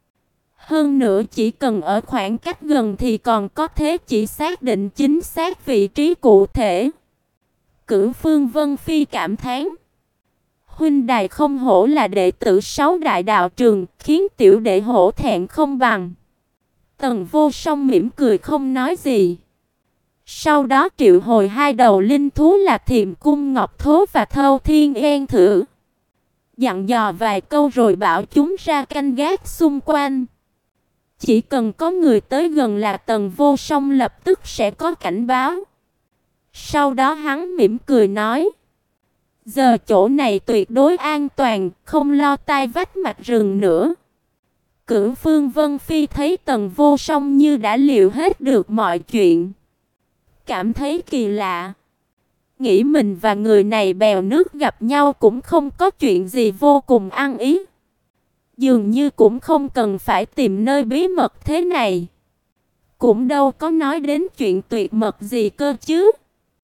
A: Hơn nữa chỉ cần ở khoảng cách gần thì còn có thể chỉ xác định chính xác vị trí cụ thể. Cửu Phương Vân Phi cảm thán. Huynh đài không hổ là đệ tử sáu đại đạo trường, khiến tiểu đệ hổ thẹn không bằng. Tần Vô Song mỉm cười không nói gì. Sau đó triệu hồi hai đầu linh thú là Thiềm Cung Ngọc Thố và Thâu Thiên Yên Thử. Dặn dò vài câu rồi bảo chúng ra canh gác xung quanh. Chỉ cần có người tới gần là Tần Vô Song lập tức sẽ có cảnh báo. Sau đó hắn mỉm cười nói. Giờ chỗ này tuyệt đối an toàn, không lo tai vách mạch rừng nữa. Cửu Phương Vân Phi thấy Tần Vô Song như đã liệu hết được mọi chuyện. Cảm thấy kỳ lạ. Nghĩ mình và người này bèo nước gặp nhau cũng không có chuyện gì vô cùng ăn ý. Dường như cũng không cần phải tìm nơi bí mật thế này. Cũng đâu có nói đến chuyện tuyệt mật gì cơ chứ.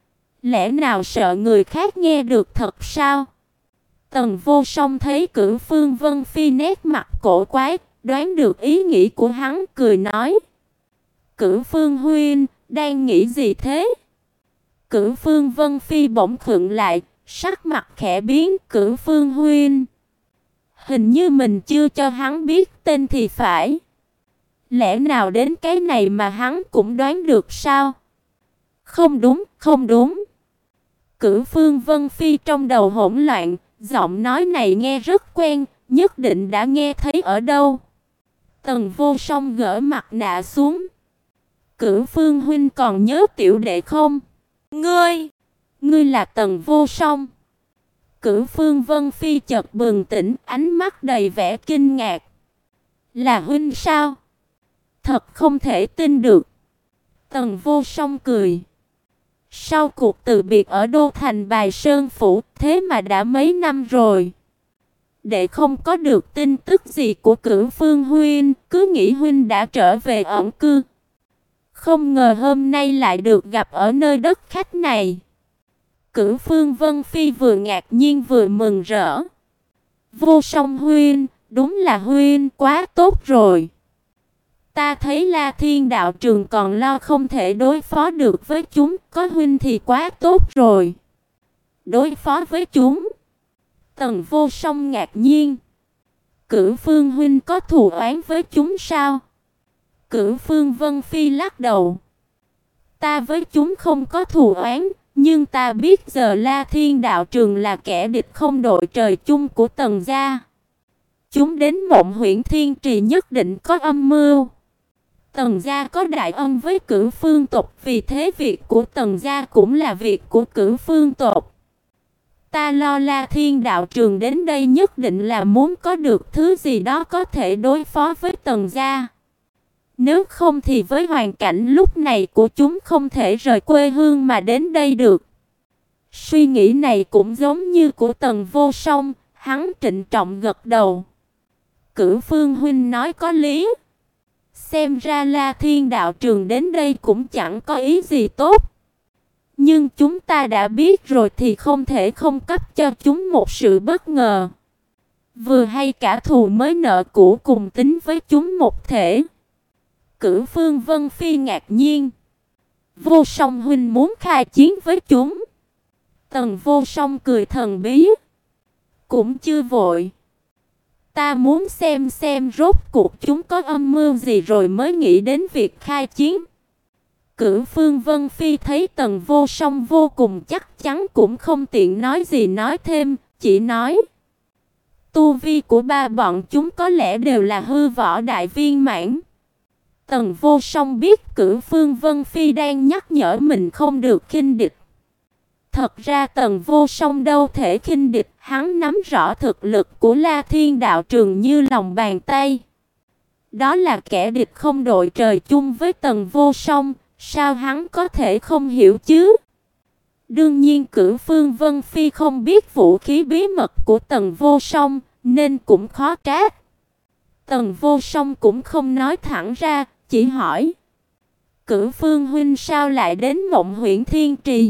A: Lẽ nào sợ người khác nghe được thật sao? Tần Vô Song thấy Cửu Phương Vân Phi nét mặt cổ quái, đoán được ý nghĩ của hắn, cười nói. Cửu Phương huynh, đang nghĩ gì thế? Cửu Phương Vân Phi bỗng khựng lại, sắc mặt khẽ biến. Cửu Phương huynh, hình như mình chưa cho hắn biết tên thì phải. Lẽ nào đến cái này mà hắn cũng đoán được sao? Không đúng, không đúng. Cửu Phương Vân Phi trong đầu hỗn loạn, giọng nói này nghe rất quen, nhất định đã nghe thấy ở đâu. Tần Vô Song gỡ mặt nạ xuống. Cửu Phương huynh còn nhớ tiểu đệ không? Ngươi, ngươi là Tần Vô Song. Cửu Phương Vân Phi chợt bừng tỉnh, ánh mắt đầy vẻ kinh ngạc. Là huynh sao? Thật không thể tin được. Tần Vô Song cười. Sau cuộc từ biệt ở Đô Thành Bài Sơn Phủ, thế mà đã mấy năm rồi. Đệ không có được tin tức gì của Cửu Phương huynh, cứ nghĩ huynh đã trở về ẩn cư. Không ngờ hôm nay lại được gặp ở nơi đất khách này. Cửu Phương Vân Phi vừa ngạc nhiên vừa mừng rỡ. Vô Song huynh, đúng là huynh quá tốt rồi. Ta thấy La Thiên đạo trường còn lo không thể đối phó được với chúng, có huynh thì quá tốt rồi. Đối phó với chúng? Tần Vô Song ngạc nhiên. Cửu Phương huynh có thù oán với chúng sao? Cửu Phương Vân Phi lắc đầu. Ta với chúng không có thù oán, nhưng ta biết giờ La Thiên đạo trường là kẻ địch không đội trời chung của Tần gia. Chúng đến Mộng Huyễn Thiên Trì nhất định có âm mưu. Tần gia có đại ân với Cửu Phương tộc, vì thế việc của Tần gia cũng là việc của Cửu Phương tộc. Ta lo La Thiên đạo trường đến đây nhất định là muốn có được thứ gì đó có thể đối phó với Tần gia. Nếu không thì với hoàn cảnh lúc này của chúng không thể rời quê hương mà đến đây được. Suy nghĩ này cũng giống như của Tần Vô Song, hắn trịnh trọng gật đầu. Cửu Phương huynh nói có lý. Xem ra La Thiên đạo trường đến đây cũng chẳng có ý gì tốt. Nhưng chúng ta đã biết rồi thì không thể không cấp cho chúng một sự bất ngờ. Vừa hay cả thù mới nợ cũ cùng tính với chúng một thể. Cửu Phương Vân Phi ngạc nhiên. Vô Song huynh muốn khai chiến với chúng? Tần Vô Song cười thần bí. Cũng chưa vội. Ta muốn xem xem rốt cuộc chúng có âm mưu gì rồi mới nghĩ đến việc khai chiến. Cửu Phương Vân Phi thấy Tần Vô Song vô cùng chắc chắn cũng không tiện nói gì nói thêm, chỉ nói. Tu vi của ba bọn chúng có lẽ đều là hư võ đại viên mãn. Tần Vô Song biết Cửu Phương Vân Phi đang nhắc nhở mình không được khinh địch. Thật ra Tần Vô Song đâu thể khinh địch, hắn nắm rõ thực lực của La Thiên đạo trường như lòng bàn tay. Đó là kẻ địch không đội trời chung với Tần Vô Song, sao hắn có thể không hiểu chứ? Đương nhiên Cửu Phương Vân Phi không biết vũ khí bí mật của Tần Vô Song, nên cũng khó trách. Tần Vô Song cũng không nói thẳng ra, chỉ hỏi. Cửu Phương huynh sao lại đến Mộng Huyễn Thiên Trì?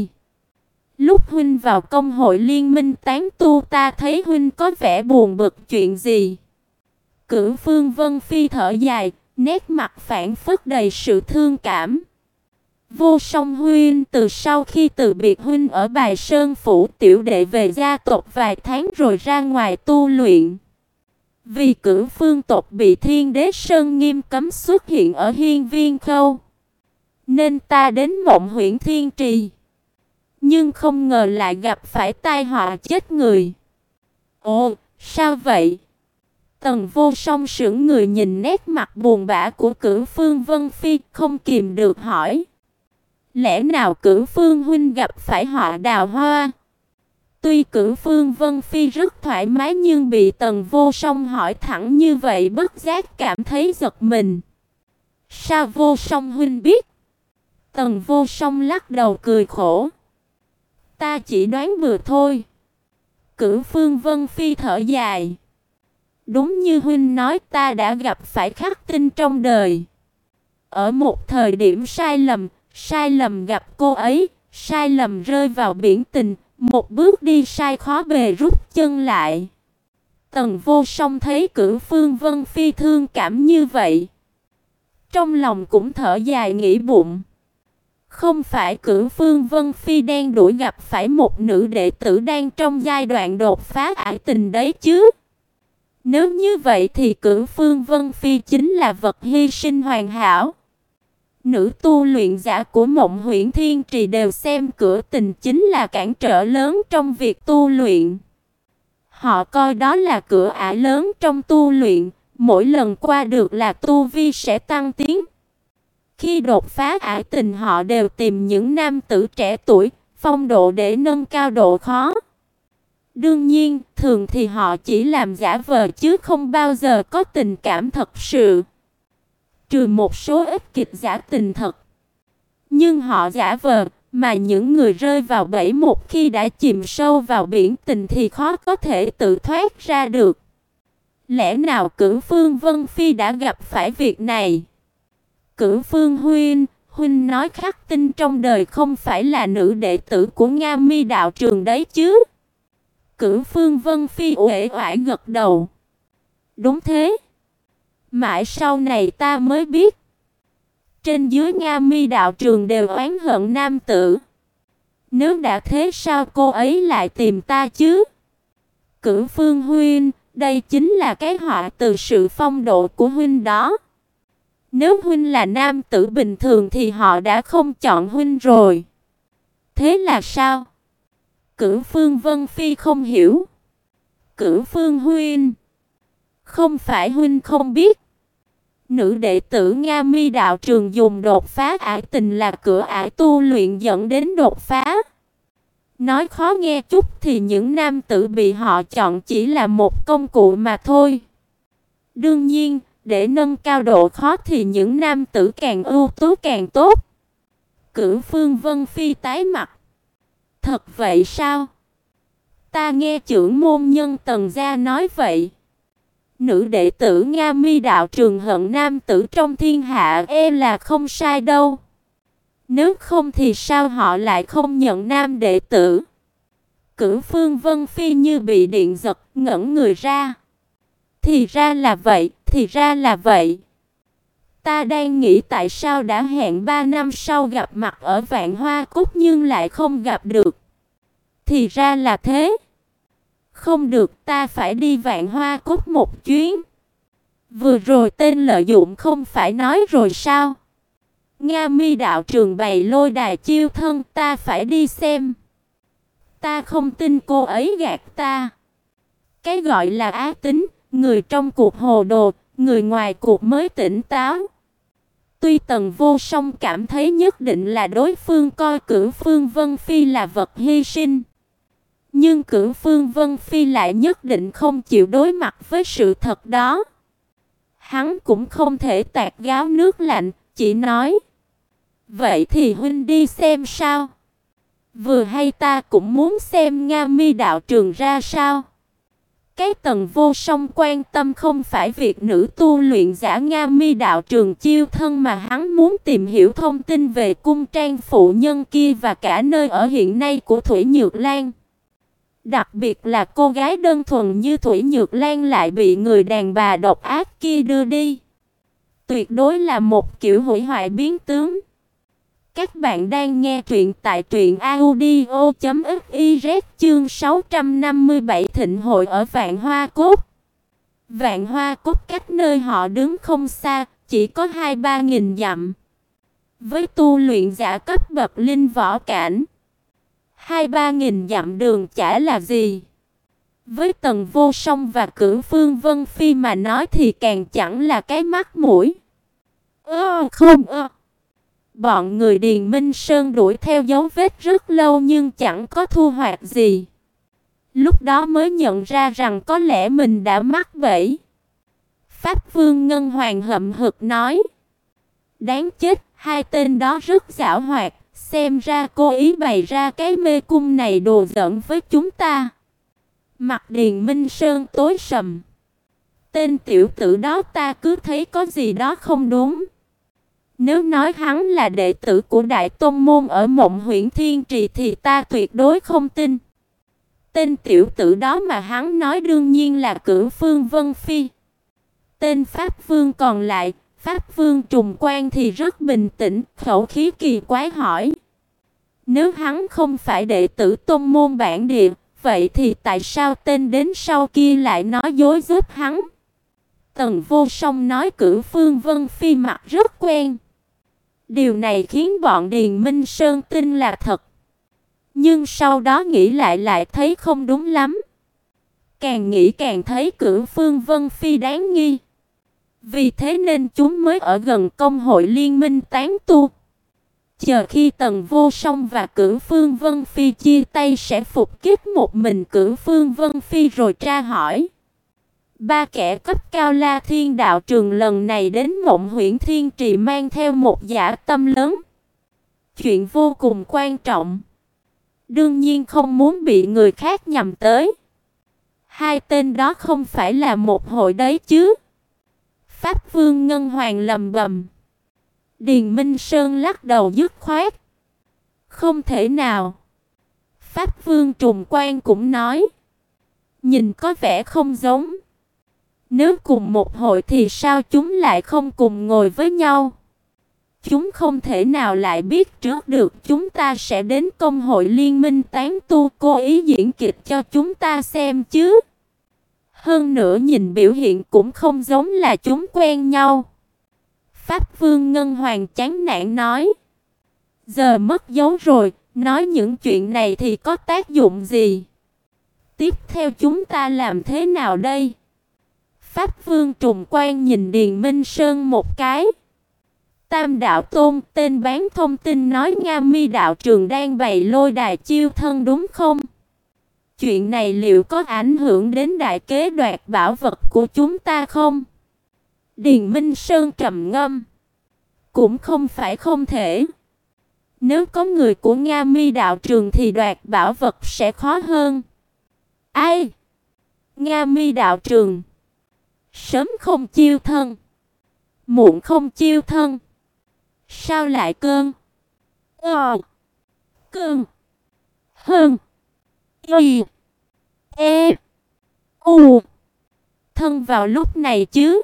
A: Lúc huynh vào công hội liên minh tán tu ta thấy huynh có vẻ buồn bực chuyện gì? Cửu Phương Vân Phi thở dài, nét mặt phảng phất đầy sự thương cảm. Vô Song huynh, từ sau khi từ biệt huynh ở Bài Sơn phủ, tiểu đệ về gia tộc vài tháng rồi ra ngoài tu luyện. Vì Cửu Phương tộc bị Thiên Đế Sơn nghiêm cấm xuất hiện ở Hiên Viên Khâu, nên ta đến Mộng Huyễn Thiên Trì. Nhưng không ngờ lại gặp phải tai họa chết người. Ồ, sao vậy? Tần Vô Song sững người nhìn nét mặt buồn bã của Cửu Phương Vân Phi, không kìm được hỏi. Lẽ nào Cửu Phương huynh gặp phải họa đào hoa? Tuy Cửu Phương Vân Phi rất thoải mái nhưng bị Tần Vô Song hỏi thẳng như vậy bất giác cảm thấy giật mình. Sao Vô Song huynh biết? Tần Vô Song lắc đầu cười khổ. Ta chỉ đoán bừa thôi. Cửu Phương Vân Phi thở dài. Đúng như huynh nói, ta đã gặp phải khắc tinh trong đời. Ở một thời điểm sai lầm, sai lầm gặp cô ấy, sai lầm rơi vào biển tình, một bước đi sai khó bề rút chân lại. Tần Vô Song thấy Cửu Phương Vân Phi thương cảm như vậy, trong lòng cũng thở dài nghĩ bụng. Không phải Cửu Phương Vân Phi đang đuổi gặp phải một nữ đệ tử đang trong giai đoạn đột phá ải tình đấy chứ? Nếu như vậy thì Cửu Phương Vân Phi chính là vật hy sinh hoàn hảo. Nữ tu luyện giả của Mộng Huyễn Thiên Trì đều xem cửa tình chính là cản trở lớn trong việc tu luyện. Họ coi đó là cửa ải lớn trong tu luyện, mỗi lần qua được là tu vi sẽ tăng tiến. Khi đột phá ải tình họ đều tìm những nam tử trẻ tuổi, phong độ để nâng cao độ khó. Đương nhiên, thường thì họ chỉ làm giả vờ chứ không bao giờ có tình cảm thật sự. Trừ một số ít kịch giả tình thật. Nhưng họ giả vờ, mà những người rơi vào bẫy một khi đã chìm sâu vào biển tình thì khó có thể tự thoát ra được. Lẽ nào Cửu Phương Vân Phi đã gặp phải việc này? Cửu Phương huynh, huynh nói Khắc Tinh trong đời không phải là nữ đệ tử của Nga Mi đạo trường đấy chứ? Cửu Phương Vân Phi uể oải gật đầu. Đúng thế. Mãi sau này ta mới biết. Trên dưới Nga Mi đạo trường đều oán hận nam tử. Nếu đã thế sao cô ấy lại tìm ta chứ? Cửu Phương huynh, đây chính là cái họa từ sự phong độ của huynh đó. Nếu huynh là nam tử bình thường thì họ đã không chọn huynh rồi. Thế là sao? Cửu Phương Vân Phi không hiểu. Cửu Phương huynh, không phải huynh không biết. Nữ đệ tử Nga Mi đạo trường dùng đột phá ải tình là cửa ải tu luyện dẫn đến đột phá. Nói khó nghe chút thì những nam tử bị họ chọn chỉ là một công cụ mà thôi. Đương nhiên, để nâng cao độ khó thì những nam tử càng ưu tú càng tốt. Cửu Phương Vân Phi tái mặt. Thật vậy sao? Ta nghe trưởng môn nhân Tần gia nói vậy. Nữ đệ tử Nga Mi đạo trường hận nam tử trong thiên hạ e là không sai đâu. Nếu không thì sao họ lại không nhận nam đệ tử? Cửu Phương Vân Phi như bị điện giật, ngẩn người ra. Thì ra là vậy, thì ra là vậy. Ta đang nghĩ tại sao đã hẹn ba năm sau gặp mặt ở Vạn Hoa Cúc nhưng lại không gặp được. Thì ra là thế. Không được, ta phải đi Vạn Hoa Cúc một chuyến. Vừa rồi tên lợi dụng không phải nói rồi sao? Nga Mi đạo trường bày lôi đài chiêu thân, ta phải đi xem. Ta không tin cô ấy gạt ta. Cái gọi là á tính, người trong cuộc hồ đồ, người ngoài cuộc mới tỉnh táo. Tuy Tần Vô Song cảm thấy nhất định là đối phương coi Cửu Phương Vân Phi là vật hy sinh, nhưng Cửu Phương Vân Phi lại nhất định không chịu đối mặt với sự thật đó. Hắn cũng không thể tạt gáo nước lạnh, chỉ nói: "Vậy thì huynh đi xem sao? Vừa hay ta cũng muốn xem Nga Mi đạo trường ra sao." Cái Tần Vô Song quan tâm không phải việc nữ tu luyện giả Nga Mi đạo trường chiêu thân, mà hắn muốn tìm hiểu thông tin về cung trang phụ nhân kia và cả nơi ở hiện nay của Thủy Nhược Lan. Đặc biệt là cô gái đơn thuần như Thủy Nhược Lan lại bị người đàn bà độc ác kia đưa đi. Tuyệt đối là một kiểu hủy hoại biến tướng. Các bạn đang nghe truyện tại truyện audio chấm fiz chương sáu trăm năm mươi bảy thịnh hội ở Vạn Hoa Cốt. Vạn Hoa Cốt cách nơi họ đứng không xa, chỉ có hai ba nghìn dặm. Với tu luyện giả cấp bậc linh võ cảnh, hai ba nghìn dặm đường chả là gì. Với Tần Vô Song và Cửu Phương Vân Phi mà nói thì càng chẳng là cái mắt mũi. Ơ không ơ. Bọn người Điền Minh Sơn đuổi theo dấu vết rất lâu nhưng chẳng có thu hoạch gì. Lúc đó mới nhận ra rằng có lẽ mình đã mắc bẫy. Pháp Vương Ngân Hoàng hậm hực nói: "Đáng chết, hai tên đó rất giảo hoạt, xem ra cố ý bày ra cái mê cung này đùa giỡn với chúng ta." Mặt Điền Minh Sơn tối sầm. Tên tiểu tử đó ta cứ thấy có gì đó không đúng. Nếu nói hắn là đệ tử của Đại Tôn môn ở Mộng Huyễn Thiên Trì thì ta tuyệt đối không tin. Tên tiểu tử đó mà hắn nói đương nhiên là Cửu Phương Vân Phi. Tên Pháp Vương còn lại, Pháp Vương Trùng Quan thì rất bình tĩnh, khẩu khí kỳ quái hỏi: "Nếu hắn không phải đệ tử Tôn môn bản địa, vậy thì tại sao tên đến sau kia lại nói dối giúp hắn?" Tần Vô Song nói Cửu Phương Vân Phi mặt rất quen. Điều này khiến bọn Điền Minh Sơn tin là thật. Nhưng sau đó nghĩ lại lại thấy không đúng lắm. Càng nghĩ càng thấy Cửu Phương Vân Phi đáng nghi. Vì thế nên chúng mới ở gần công hội liên minh tán tu. Chờ khi Tần Vô Song và Cửu Phương Vân Phi chia tay sẽ phục kích một mình Cửu Phương Vân Phi rồi tra hỏi. Ba kẻ cấp cao La Thiên đạo trường lần này đến Mộng Huyễn Thiên Trì mang theo một dã tâm lớn. Chuyện vô cùng quan trọng. Đương nhiên không muốn bị người khác nhầm tới. Hai tên đó không phải là một hội đấy chứ. Pháp Vương Ngân Hoàng lầm bầm. Điền Minh Sơn lắc đầu dứt khoát. Không thể nào. Pháp Vương Trùng Quan cũng nói. Nhìn có vẻ không giống. Nếu cùng một hội thì sao chúng lại không cùng ngồi với nhau? Chúng không thể nào lại biết trước được chúng ta sẽ đến công hội liên minh tán tu cố ý diễn kịch cho chúng ta xem chứ. Hơn nữa nhìn biểu hiện cũng không giống là chúng quen nhau. Pháp Vương Ngân Hoàng chán nản nói. Giờ mất dấu rồi, nói những chuyện này thì có tác dụng gì? Tiếp theo chúng ta làm thế nào đây? Pháp Vương Trùng Quan nhìn Điền Minh Sơn một cái. Tam Đạo Tôn, tên bán thông tin nói Nga Mi đạo trường đang bày lôi đài chiêu thân đúng không? Chuyện này liệu có ảnh hưởng đến đại kế đoạt bảo vật của chúng ta không? Điền Minh Sơn trầm ngâm. Cũng không phải không thể. Nếu có người của Nga Mi đạo trường thì đoạt bảo vật sẽ khó hơn. Ai? Nga Mi đạo trường. Sớm không chiêu thân, muộn không chiêu thân. Sao lại cơn? Ờ. Cơn. Hơn. Y. E. U. Thân vào lúc này chứ?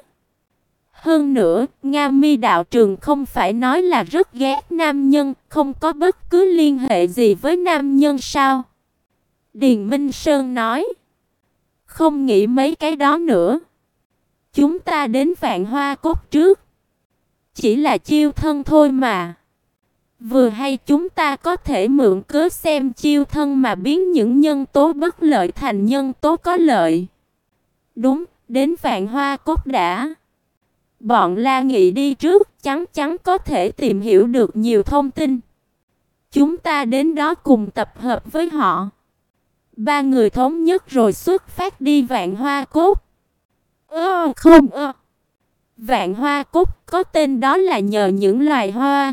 A: Hơn nữa, Nga Mi đạo trường không phải nói là rất ghét nam nhân, không có bất cứ liên hệ gì với nam nhân sao? Điền Minh Sơn nói. Không nghĩ mấy cái đó nữa. Chúng ta đến Vạn Hoa Cốt trước. Chỉ là chiêu thân thôi mà. Vừa hay chúng ta có thể mượn cớ xem chiêu thân mà biến những nhân tố bất lợi thành nhân tố có lợi. Đúng, đến Vạn Hoa Cốt đã. Bọn La Nghị đi trước, chắc chắn có thể tìm hiểu được nhiều thông tin. Chúng ta đến đó cùng tập hợp với họ. Ba người thống nhất rồi xuất phát đi Vạn Hoa Cốt. Ơ không ơ. Vạn Hoa Cốt có tên đó là nhờ những loài hoa.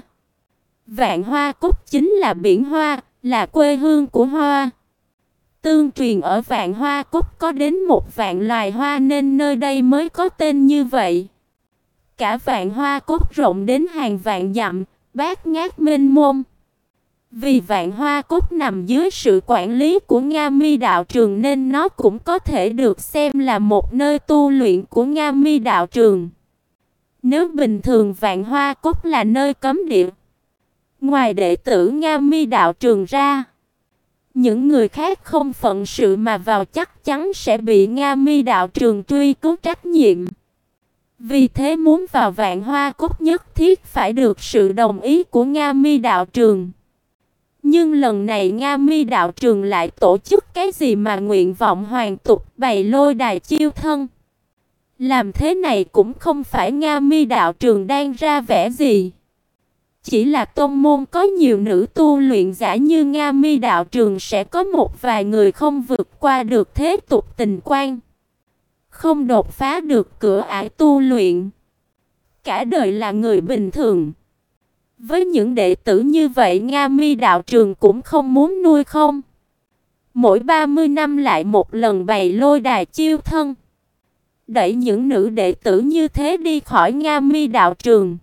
A: Vạn Hoa Cốt chính là biển hoa, là quê hương của hoa. Tương truyền ở Vạn Hoa Cốt có đến một vạn loài hoa nên nơi đây mới có tên như vậy. Cả Vạn Hoa Cốt rộng đến hàng vạn dặm, bát ngát mênh mông. Vì Vạn Hoa Cốt nằm dưới sự quản lý của Nga Mi đạo trường nên nó cũng có thể được xem là một nơi tu luyện của Nga Mi đạo trường. Nếu bình thường Vạn Hoa Cốt là nơi cấm địa, ngoài đệ tử Nga Mi đạo trường ra, những người khác không phận sự mà vào chắc chắn sẽ bị Nga Mi đạo trường truy cứu trách nhiệm. Vì thế muốn vào Vạn Hoa Cốt nhất thiết phải được sự đồng ý của Nga Mi đạo trường. Nhưng lần này Nga Mi đạo trường lại tổ chức cái gì mà nguyện vọng hoàn tục bày lôi đài chiêu thân. Làm thế này cũng không phải Nga Mi đạo trường đang ra vẻ gì. Chỉ là tôn môn có nhiều nữ tu luyện giả như Nga Mi đạo trường sẽ có một vài người không vượt qua được thế tục tình quan, không đột phá được cửa ải tu luyện, cả đời là người bình thường. Với những đệ tử như vậy Nga Mi đạo trường cũng không muốn nuôi không. Mỗi ba mươi năm lại một lần bày lôi đài chiêu thân, đẩy những nữ đệ tử như thế đi khỏi Nga Mi đạo trường,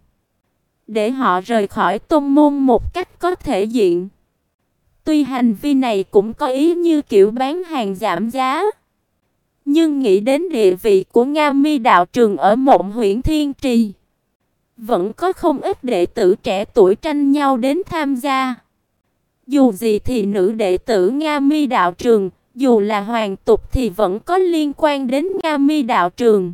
A: để họ rời khỏi tôn môn một cách có thể diện. Tuy hành vi này cũng có ý như kiểu bán hàng giảm giá, nhưng nghĩ đến địa vị của Nga Mi đạo trường ở Mộng Huyễn Thiên Trì, vẫn có không ít đệ tử trẻ tuổi tranh nhau đến tham gia. Dù gì thì nữ đệ tử Nga Mi đạo trường, dù là hoàng tục thì vẫn có liên quan đến Nga Mi đạo trường.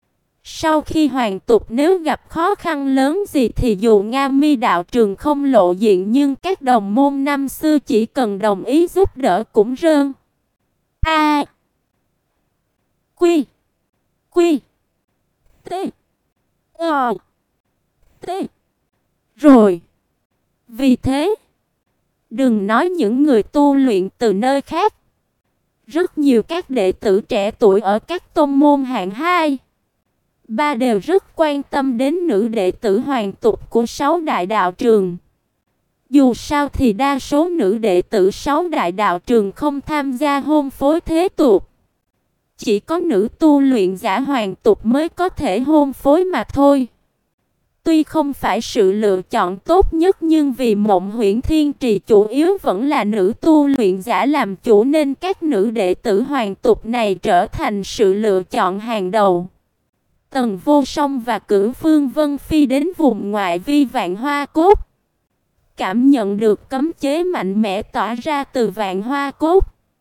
A: Sau khi hoàng tục nếu gặp khó khăn lớn gì thì dù Nga Mi đạo trường không lộ diện nhưng các đồng môn năm xưa chỉ cần đồng ý giúp đỡ cũng rơn. A. Quy. Quy. T. Ờ. T. Rồi. Vì thế, đừng nói những người tu luyện từ nơi khác, rất nhiều các đệ tử trẻ tuổi ở các tôn môn hạng hai, ba đều rất quan tâm đến nữ đệ tử hoàng tục của sáu đại đạo trường. Dù sao thì đa số nữ đệ tử sáu đại đạo trường không tham gia hôn phối thế tục. Chỉ có nữ tu luyện giả hoàng tục mới có thể hôn phối mà thôi. Tuy không phải sự lựa chọn tốt nhất nhưng vì Mộng Huyễn Thiên Trì chủ yếu vẫn là nữ tu luyện giả làm chủ nên các nữ đệ tử hoàng tục này trở thành sự lựa chọn hàng đầu. Tần Vô Song và Cửu Phương Vân Phi đến vùng ngoại vi Vạn Hoa Cốt. Cảm nhận được cấm chế mạnh mẽ tỏa ra từ Vạn Hoa Cốt.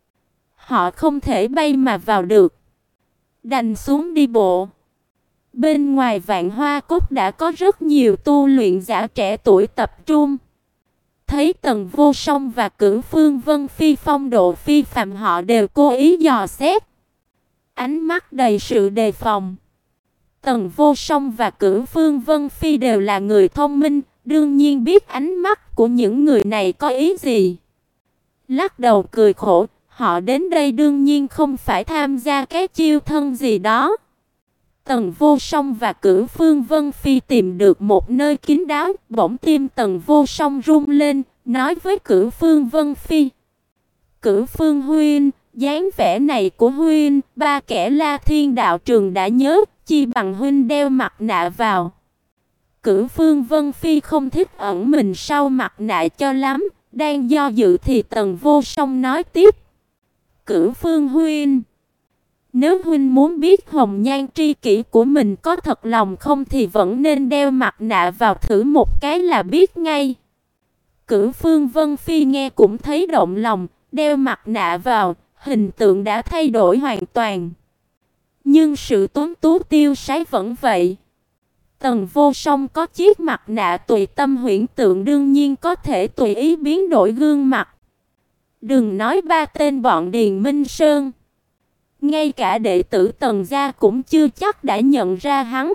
A: Họ không thể bay mà vào được, đành xuống đi bộ. Bên ngoài Vạn Hoa Cốt đã có rất nhiều tu luyện giả trẻ tuổi tập trung. Thấy Tần Vô Song và Cửu Phương Vân Phi phong độ phi phàm, họ đều cố ý dò xét, ánh mắt đầy sự đề phòng. Tần Vô Song và Cửu Phương Vân Phi đều là người thông minh, đương nhiên biết ánh mắt của những người này có ý gì. Lắc đầu cười khổ, họ đến đây đương nhiên không phải tham gia cái chiêu thân gì đó. Tần Vô Song và Cửu Phương Vân Phi tìm được một nơi kín đáo, bỗng tim Tần Vô Song rung lên, nói với Cửu Phương Vân Phi: "Cửu Phương huynh, dáng vẻ này của huynh, ba kẻ La Thiên đạo trường đã nhớ, chi bằng huynh đeo mặt nạ vào." Cửu Phương Vân Phi không thích ẩn mình sau mặt nạ cho lắm, đang do dự thì Tần Vô Song nói tiếp: "Cửu Phương huynh, nếu huynh muốn biết hồng nhan tri kỷ của mình có thật lòng không thì vẫn nên đeo mặt nạ vào thử một cái là biết ngay." Cửu Phương Vân Phi nghe cũng thấy động lòng, đeo mặt nạ vào, hình tượng đã thay đổi hoàn toàn. Nhưng sự tuấn tú tiêu sái vẫn vậy. Tần Vô Song có chiếc mặt nạ tùy tâm huyễn tượng, đương nhiên có thể tùy ý biến đổi gương mặt. Đừng nói ba tên bọn Điền Minh Sơn, ngay cả đệ tử Tần gia cũng chưa chắc đã nhận ra hắn.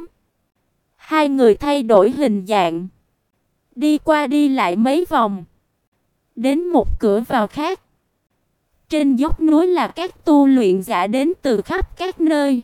A: Hai người thay đổi hình dạng, đi qua đi lại mấy vòng, đến một cửa vào khác. Trên dốc núi là các tu luyện giả đến từ khắp các nơi,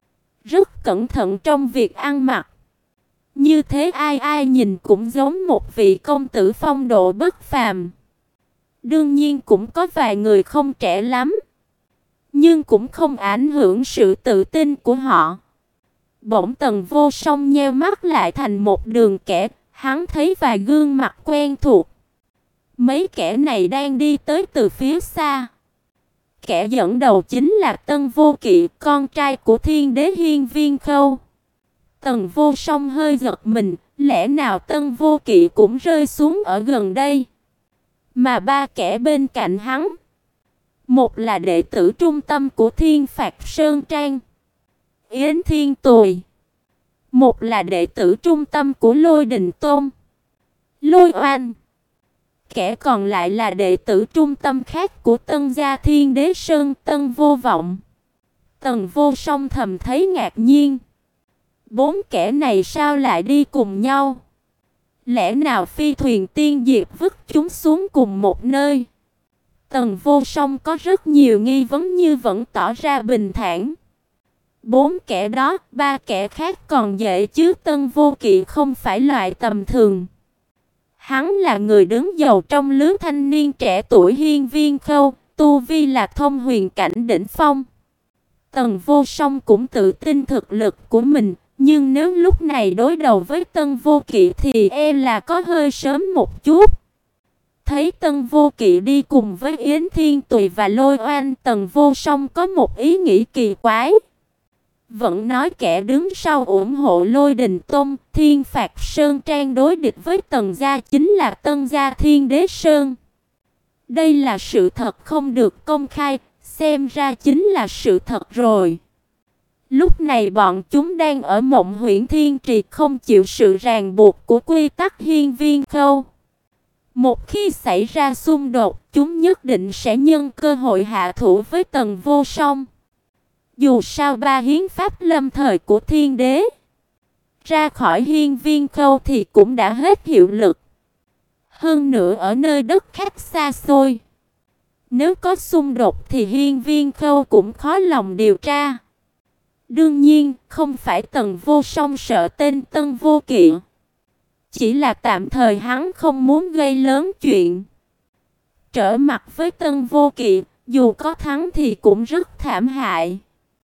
A: rất cẩn thận trong việc ăn mặc. Như thế ai ai nhìn cũng giống một vị công tử phong độ bất phàm. Đương nhiên cũng có vài người không trẻ lắm, nhưng cũng không ảnh hưởng sự tự tin của họ. Bỗng Tần Vô Song nheo mắt lại thành một đường kẻ, hắn thấy vài gương mặt quen thuộc. Mấy kẻ này đang đi tới từ phía xa. Kẻ dẫn đầu chính là Tân Vô Kỵ, con trai của Thiên Đế Hiên Viên Khâu. Tần Vô Song hơi giật mình, lẽ nào Tân Vô Kỵ cũng rơi xuống ở gần đây? Mà ba kẻ bên cạnh hắn, một là đệ tử trung tâm của Thiên Phạt Sơn Trang, Yến Thiên Tùy, một là đệ tử trung tâm của Lôi Đình Tôn, Lôi Oanh. Kẻ còn lại là đệ tử trung tâm khác của Tân gia Thiên Đế Sơn, Tân Vô Vọng. Tần Vô Song thầm thấy ngạc nhiên. Bốn kẻ này sao lại đi cùng nhau? Lẽ nào phi thuyền tiên diệp vứt chúng xuống cùng một nơi? Tần Vô Song có rất nhiều nghi vấn nhưng vẫn tỏ ra bình thản. Bốn kẻ đó, ba kẻ khác còn dễ chứ. Tân Vô Kỵ không phải loại tầm thường. Hắn là người đứng đầu trong lứa thanh niên trẻ tuổi Hiên Viên Khâu, tu vi là thông huyền cảnh đỉnh phong. Tần Vô Song cũng tự tin thực lực của mình, nhưng nếu lúc này đối đầu với Tân Vô Kỵ thì e là có hơi sớm một chút. Thấy Tân Vô Kỵ đi cùng với Yến Thiên Tùy và Lôi Oanh, Tần Vô Song có một ý nghĩ kỳ quái. Vẫn nói kẻ đứng sau ủng hộ Lôi Đình Tôn, Thiên Phạt Sơn Trang đối địch với Tần gia chính là Tân gia Thiên Đế Sơn. Đây là sự thật không được công khai, xem ra chính là sự thật rồi. Lúc này bọn chúng đang ở Mộng Huyễn Thiên Trì, không chịu sự ràng buộc của quy tắc Hiên Viên Khâu. Một khi xảy ra xung đột, chúng nhất định sẽ nhân cơ hội hạ thủ với Tần Vô Song. Dù sao ba hiến pháp lâm thời của Thiên Đế ra khỏi Hiên Viên Khâu thì cũng đã hết hiệu lực. hơn nữa ở nơi đất khách xa xôi. Nếu có xung đột thì Hiên Viên Khâu cũng khó lòng điều tra. Đương nhiên, không phải Tần Vô Song sợ tên Tân Vô Kỵ. Chỉ là tạm thời hắn không muốn gây lớn chuyện. Trở mặt với Tân Vô Kỵ, dù có thắng thì cũng rất thảm hại.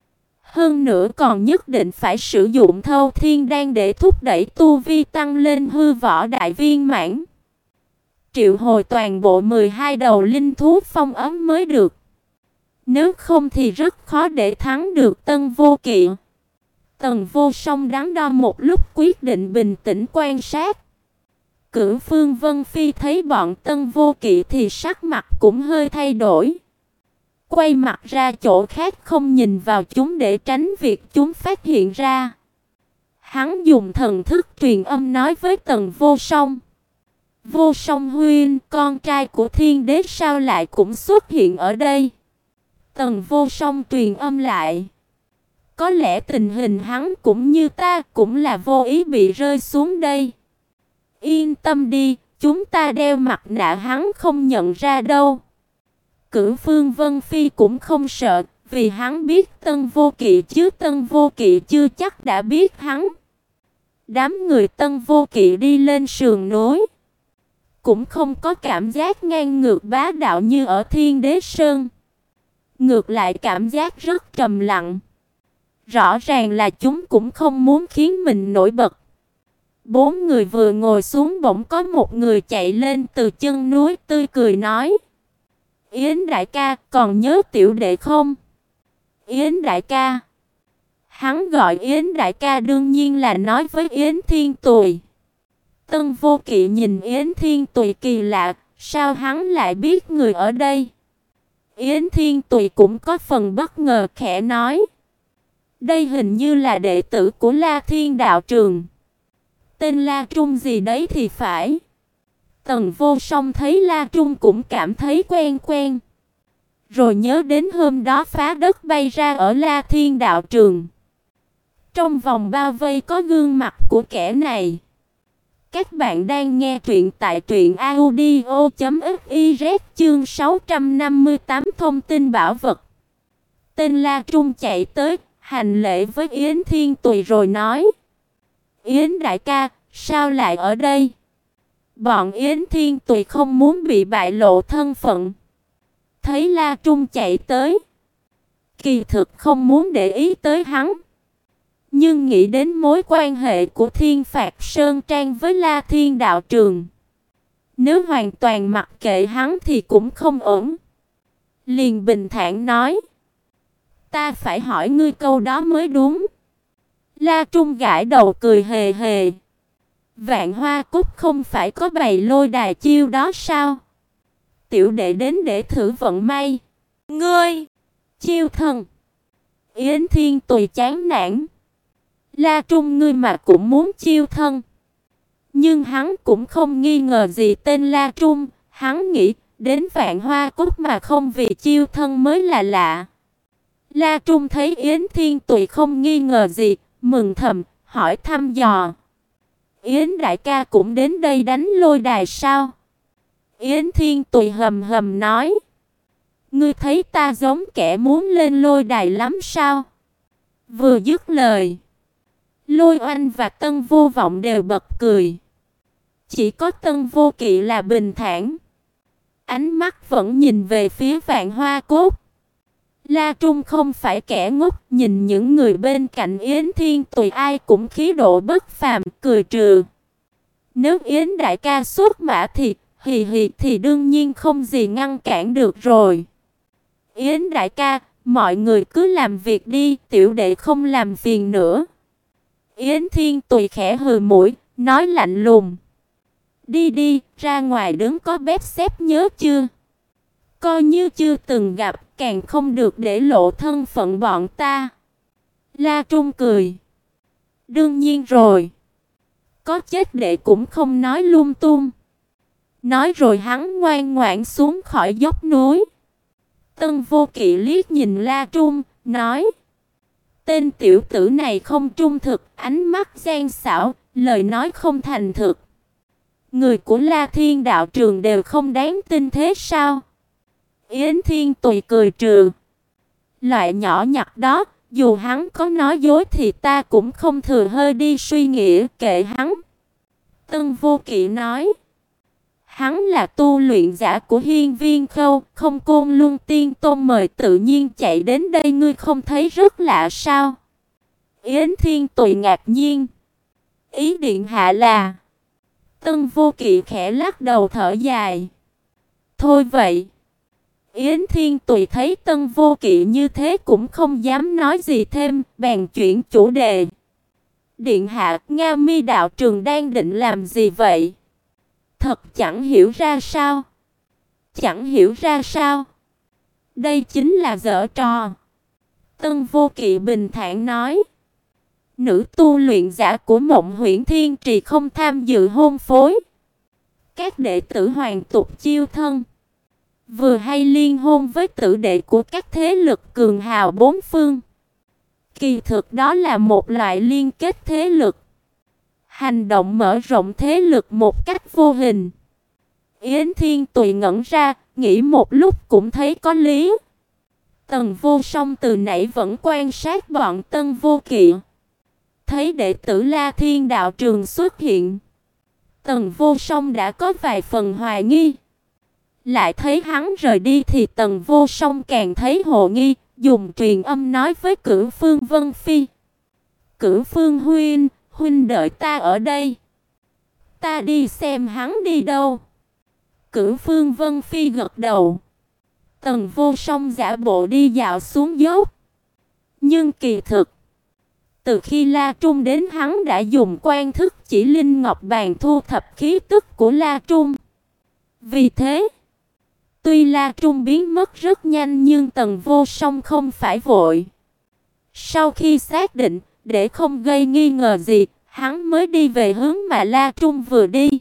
A: Hơn nữa còn nhất định phải sử dụng Thâu Thiên Đan để thúc đẩy tu vi tăng lên hư võ đại viên mãn. Triệu hồi toàn bộ mười hai đầu linh thú phong ấm mới được. Nếu không thì rất khó để thắng được Tân Vô Kỵ. Tần Vô Song đắn đo một lúc quyết định bình tĩnh quan sát. Cửu Phương Vân Phi thấy bọn Tân Vô Kỵ thì sắc mặt cũng hơi thay đổi. Quay mặt ra chỗ khác không nhìn vào chúng để tránh việc chúng phát hiện ra. Hắn dùng thần thức truyền âm nói với Tần Vô Song. Vô Song huynh, con trai của Thiên Đế sao lại cũng xuất hiện ở đây? Tần Vô Song truyền âm lại. Có lẽ tình hình hắn cũng như ta, cũng là vô ý bị rơi xuống đây. Yên tâm đi, chúng ta đeo mặt nạ hắn không nhận ra đâu. Cửu Phương Vân Phi cũng không sợ, vì hắn biết Tân Vô Kỵ chứ Tân Vô Kỵ chưa chắc đã biết hắn. Đám người Tân Vô Kỵ đi lên sườn núi, cũng không có cảm giác ngang ngược bá đạo như ở Thiên Đế Sơn. Ngược lại cảm giác rất trầm lặng. Rõ ràng là chúng cũng không muốn khiến mình nổi bật. Bốn người vừa ngồi xuống bỗng có một người chạy lên từ chân núi tươi cười nói. Yến đại ca, còn nhớ tiểu đệ không? Yến đại ca. Hắn gọi Yến đại ca đương nhiên là nói với Yến Thiên Tùy. Tân Vô Kỵ nhìn Yến Thiên Tùy kỳ lạ, sao hắn lại biết người ở đây? Yến Thiên Tùy cũng có phần bất ngờ khẽ nói. Đây hình như là đệ tử của La Thiên đạo trường. Tên La Trung gì đấy thì phải. Tần Vô Song thấy La Trung cũng cảm thấy quen quen. Rồi nhớ đến hôm đó phá đất bay ra ở La Thiên đạo trường. Trong vòng bao vây có gương mặt của kẻ này. Các bạn đang nghe truyện tại truyện audio chấm fiz chương sáu trăm năm mươi tám thông tin bảo vật. Tên La Trung chạy tới, hành lễ với Yến Thiên Tùy rồi nói. Yến đại ca, sao lại ở đây? Bọn Yến Thiên Tùy không muốn bị bại lộ thân phận. Thấy La Trung chạy tới, kỳ thực không muốn để ý tới hắn. Nhưng nghĩ đến mối quan hệ của Thiên Phạt Sơn Trang với La Thiên đạo trường, nếu hoàn toàn mặc kệ hắn thì cũng không ổn. Liền bình thản nói. Ta phải hỏi ngươi câu đó mới đúng. La Trung gãi đầu cười hề hề. Vạn Hoa Cúc không phải có bày lôi đài chiêu đó sao? Tiểu đệ đến để thử vận may. Ngươi! Chiêu thần! Yến Thiên Tùy chán nản. La Trung ngươi mà cũng muốn chiêu thân. Nhưng hắn cũng không nghi ngờ gì tên La Trung. Hắn nghĩ đến Vạn Hoa Cúc mà không vì chiêu thân mới là lạ. La Trung thấy Yến Thiên Tùy không nghi ngờ gì, mừng thầm, hỏi thăm dò. Yến đại ca cũng đến đây đánh lôi đài sao? Yến Thiên Tùy hầm hầm nói. Ngươi thấy ta giống kẻ muốn lên lôi đài lắm sao? Vừa dứt lời, Lôi Oanh và Tân Vô Vọng đều bật cười. Chỉ có Tân Vô Kỵ là bình thản. Ánh mắt vẫn nhìn về phía Vạn Hoa Cốt. La Trung không phải kẻ ngốc, nhìn những người bên cạnh Yến Thiên Tùy ai cũng khí độ bất phàm, cười trừ. Nếu Yến đại ca xuất mã thì, hì hì thì đương nhiên không gì ngăn cản được rồi. Yến đại ca, mọi người cứ làm việc đi, tiểu đệ không làm phiền nữa. Yến Thiên Tùy khẽ hừ mũi, nói lạnh lùng. Đi đi, ra ngoài đứng có bếp xếp nhớ chưa? Coi như chưa từng gặp, càng không được để lộ thân phận bọn ta. La Trung cười. Đương nhiên rồi. Có chết đệ cũng không nói lung tung. Nói rồi hắn ngoan ngoãn xuống khỏi dốc núi. Tân Vô Kỵ liếc nhìn La Trung, nói. Tên tiểu tử này không trung thực, ánh mắt gian xảo, lời nói không thành thực. Người của La Thiên đạo trường đều không đáng tin thế sao? Yến Thiên Tùy cười trừ. Loại nhỏ nhặt đó, dù hắn có nói dối thì ta cũng không thừa hơi đi suy nghĩ, kệ hắn. Tân Vô Kỵ nói. Hắn là tu luyện giả của Hiên Viên Khâu, không Côn Luân Tiên Tôn mời tự nhiên chạy đến đây, ngươi không thấy rất lạ sao? Yến Thiên Tùy ngạc nhiên. Ý điện hạ là? Tân Vô Kỵ khẽ lắc đầu thở dài. Thôi vậy. Yến Thiên Tùy thấy Tân Vô Kỵ như thế cũng không dám nói gì thêm, bèn chuyển chủ đề. Điện hạ, Nga Mi đạo trường đang định làm gì vậy? Thật chẳng hiểu ra sao. Chẳng hiểu ra sao. Đây chính là giở trò. Tân Vô Kỵ bình thản nói. Nữ tu luyện giả của Mộng Huyễn Thiên Trì không tham dự hôn phối. Các đệ tử hoàng tục chiêu thân. Vừa hay liên hôn với tử đệ của các thế lực cường hào bốn phương. Kỳ thực đó là một loại liên kết thế lực. Hành động mở rộng thế lực một cách vô hình. Yến Thiên Tùy ngẩn ra, nghĩ một lúc cũng thấy có lý. Tần Vô Song từ nãy vẫn quan sát bọn Tân Vô Kỵ. Thấy đệ tử La Thiên đạo trường xuất hiện. Tần Vô Song đã có vài phần hoài nghi. Lại thấy hắn rời đi thì Tần Vô Song càng thấy hồ nghi, dùng truyền âm nói với Cửu Phương Vân Phi. Cửu Phương huynh, huynh đợi ta ở đây. Ta đi xem hắn đi đâu. Cửu Phương Vân Phi gật đầu. Tần Vô Song giả bộ đi dạo xuống dốc. Nhưng kỳ thực, từ khi La Trung đến hắn đã dùng quan thức chỉ linh ngọc bàn thu thập khí tức của La Trung. Vì thế, tuy La Trung biến mất rất nhanh nhưng Tần Vô Song không phải vội. Sau khi xác định, để không gây nghi ngờ gì, hắn mới đi về hướng mà La Trung vừa đi.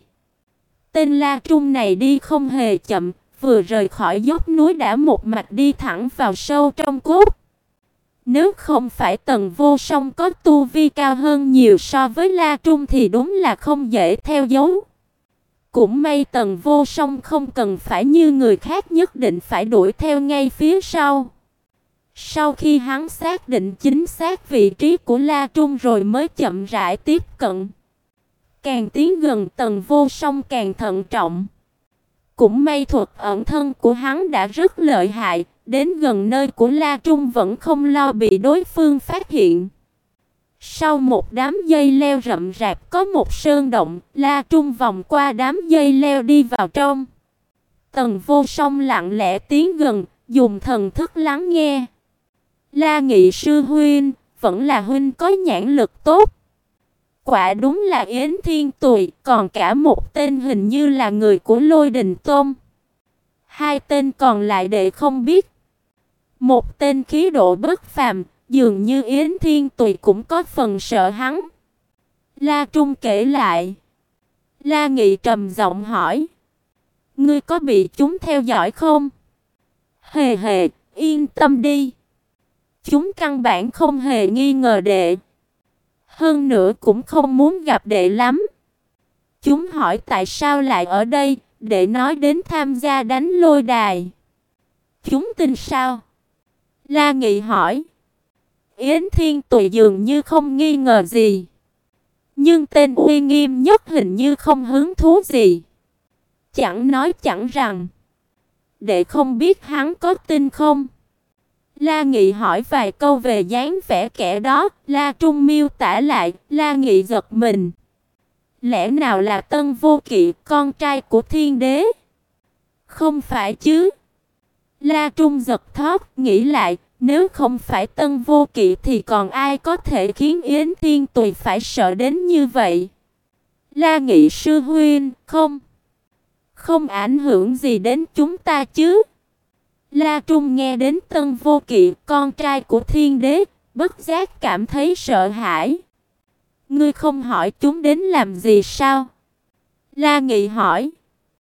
A: Tên La Trung này đi không hề chậm, vừa rời khỏi dốc núi đã một mạch đi thẳng vào sâu trong cốt. Nếu không phải Tần Vô Song có tu vi cao hơn nhiều so với La Trung thì đúng là không dễ theo dấu. Cũng may Tần Vô Song không cần phải như người khác nhất định phải đuổi theo ngay phía sau. Sau khi hắn xác định chính xác vị trí của La Trung rồi mới chậm rãi tiếp cận. Càng tiến gần Tần Vô Song càng thận trọng. Cũng may thuật ẩn thân của hắn đã rất lợi hại, đến gần nơi của La Trung vẫn không lo bị đối phương phát hiện. Sau một đám dây leo rậm rạp có một sơn động, La Trung vòng qua đám dây leo đi vào trong. Tần Vô Song lặng lẽ tiến gần, dùng thần thức lắng nghe. La Nghị sư huynh, vẫn là huynh có nhãn lực tốt. Quả đúng là Yến Thiên Tùy, còn cả một tên hình như là người của Lôi Đình Tôn. Hai tên còn lại đệ không biết. Một tên khí độ bất phàm, dường như Yến Thiên Tùy cũng có phần sợ hắn. La Trung kể lại. La Nghị trầm giọng hỏi. Ngươi có bị chúng theo dõi không? Hề hề, yên tâm đi. Chúng căn bản không hề nghi ngờ đệ. Hơn nữa cũng không muốn gặp đệ lắm. Chúng hỏi tại sao lại ở đây, đệ nói đến tham gia đánh lôi đài. Chúng tin sao? La Nghị hỏi. Yến Thiên Tùy dường như không nghi ngờ gì. Nhưng tên uy nghiêm nhất hình như không hứng thú gì. Chẳng nói chẳng rằng. Đệ không biết hắn có tin không? La Nghị hỏi vài câu về dáng vẻ kẻ đó, La Trung miêu tả lại, La Nghị giật mình. Lẽ nào là Tân Vô Kỵ, con trai của Thiên Đế? Không phải chứ. La Trung giật thót, nghĩ lại, nếu không phải Tân Vô Kỵ thì còn ai có thể khiến Yến Thiên Tùy phải sợ đến như vậy? La Nghị sư huynh, không. Không ảnh hưởng gì đến chúng ta chứ? La Trung nghe đến Tân Vô Kỵ, con trai của Thiên Đế, bất giác cảm thấy sợ hãi. Ngươi không hỏi chúng đến làm gì sao? La Nghị hỏi.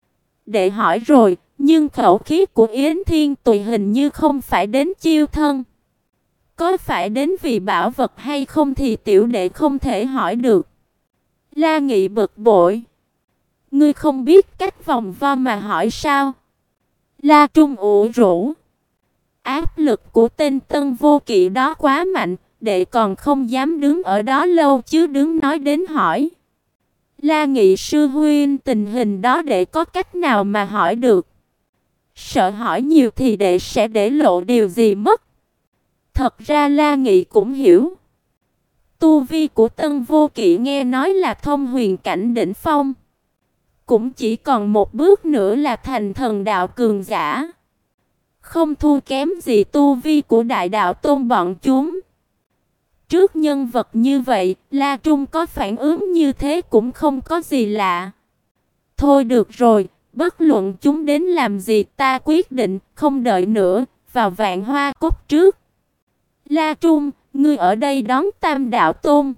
A: Đệ hỏi rồi, nhưng khẩu khí của Yến Thiên Tùy hình như không phải đến chiêu thân. Có phải đến vì bảo vật hay không thì tiểu đệ không thể hỏi được. La Nghị bực bội. Ngươi không biết cách vòng vo mà hỏi sao? La Trung ủ rũ. Áp lực của tên Tân Vô Kỵ đó quá mạnh, đệ còn không dám đứng ở đó lâu chứ đứng nói đến hỏi. La Nghị sư huynh, tình hình đó đệ có cách nào mà hỏi được? Sợ hỏi nhiều thì đệ sẽ để lộ điều gì mất. Thật ra La Nghị cũng hiểu. Tu vi của Tân Vô Kỵ nghe nói là thông huyền cảnh đỉnh phong. Cũng chỉ còn một bước nữa là thành thần đạo cường giả. Không thua kém gì tu vi của đại đạo tôn bọn chúng. Trước nhân vật như vậy, La Trung có phản ứng như thế cũng không có gì lạ. Thôi được rồi, bất luận chúng đến làm gì ta quyết định, không đợi nữa, vào Vạn Hoa Cốc trước. La Trung, ngươi ở đây đón Tam Đạo Tôn.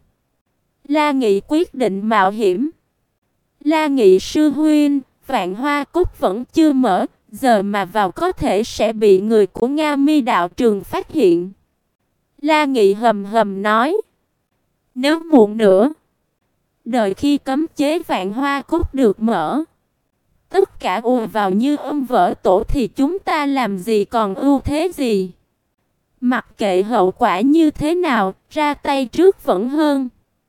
A: La Nghị quyết định mạo hiểm. La Nghị sư huynh, Vạn Hoa Cốc vẫn chưa mở, giờ mà vào có thể sẽ bị người của Nga Mi đạo trường phát hiện. La Nghị hầm hầm nói. Nếu muộn nữa, đợi khi cấm chế Vạn Hoa Cốc được mở, tất cả ùa vào như ong vỡ tổ thì chúng ta làm gì còn ưu thế gì? Mặc kệ hậu quả như thế nào, ra tay trước vẫn hơn.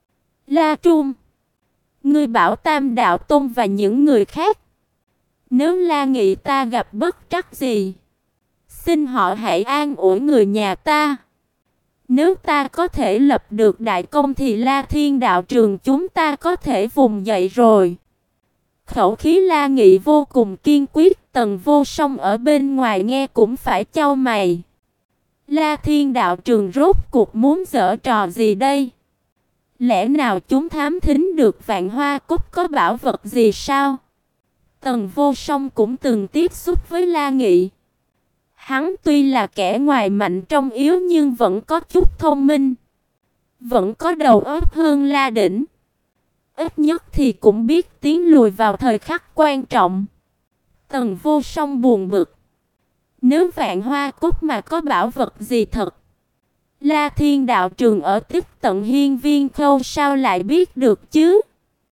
A: La Trung, ngươi bảo Tam Đạo Tôn và những người khác, nếu La Nghị ta gặp bất trắc gì, xin họ hãy an ủi người nhà ta. Nếu ta có thể lập được đại công thì La Thiên đạo trường chúng ta có thể vùng dậy rồi. Khẩu khí La Nghị vô cùng kiên quyết, Tần Vô Song ở bên ngoài nghe cũng phải chau mày. La Thiên đạo trường rốt cuộc muốn giở trò gì đây? Lẽ nào chúng thám thính được Vạn Hoa Cốc có bảo vật gì sao? Tần Vô Song cũng từng tiếp xúc với La Nghị. Hắn tuy là kẻ ngoài mạnh trong yếu nhưng vẫn có chút thông minh, vẫn có đầu óc hơn La Đỉnh. Ít nhất thì cũng biết tiến lùi vào thời khắc quan trọng. Tần Vô Song buồn bực. Nếu Vạn Hoa Cốc mà có bảo vật gì thật, La Thiên đạo trường ở tiếp tận Hiên Viên Khâu sao lại biết được chứ?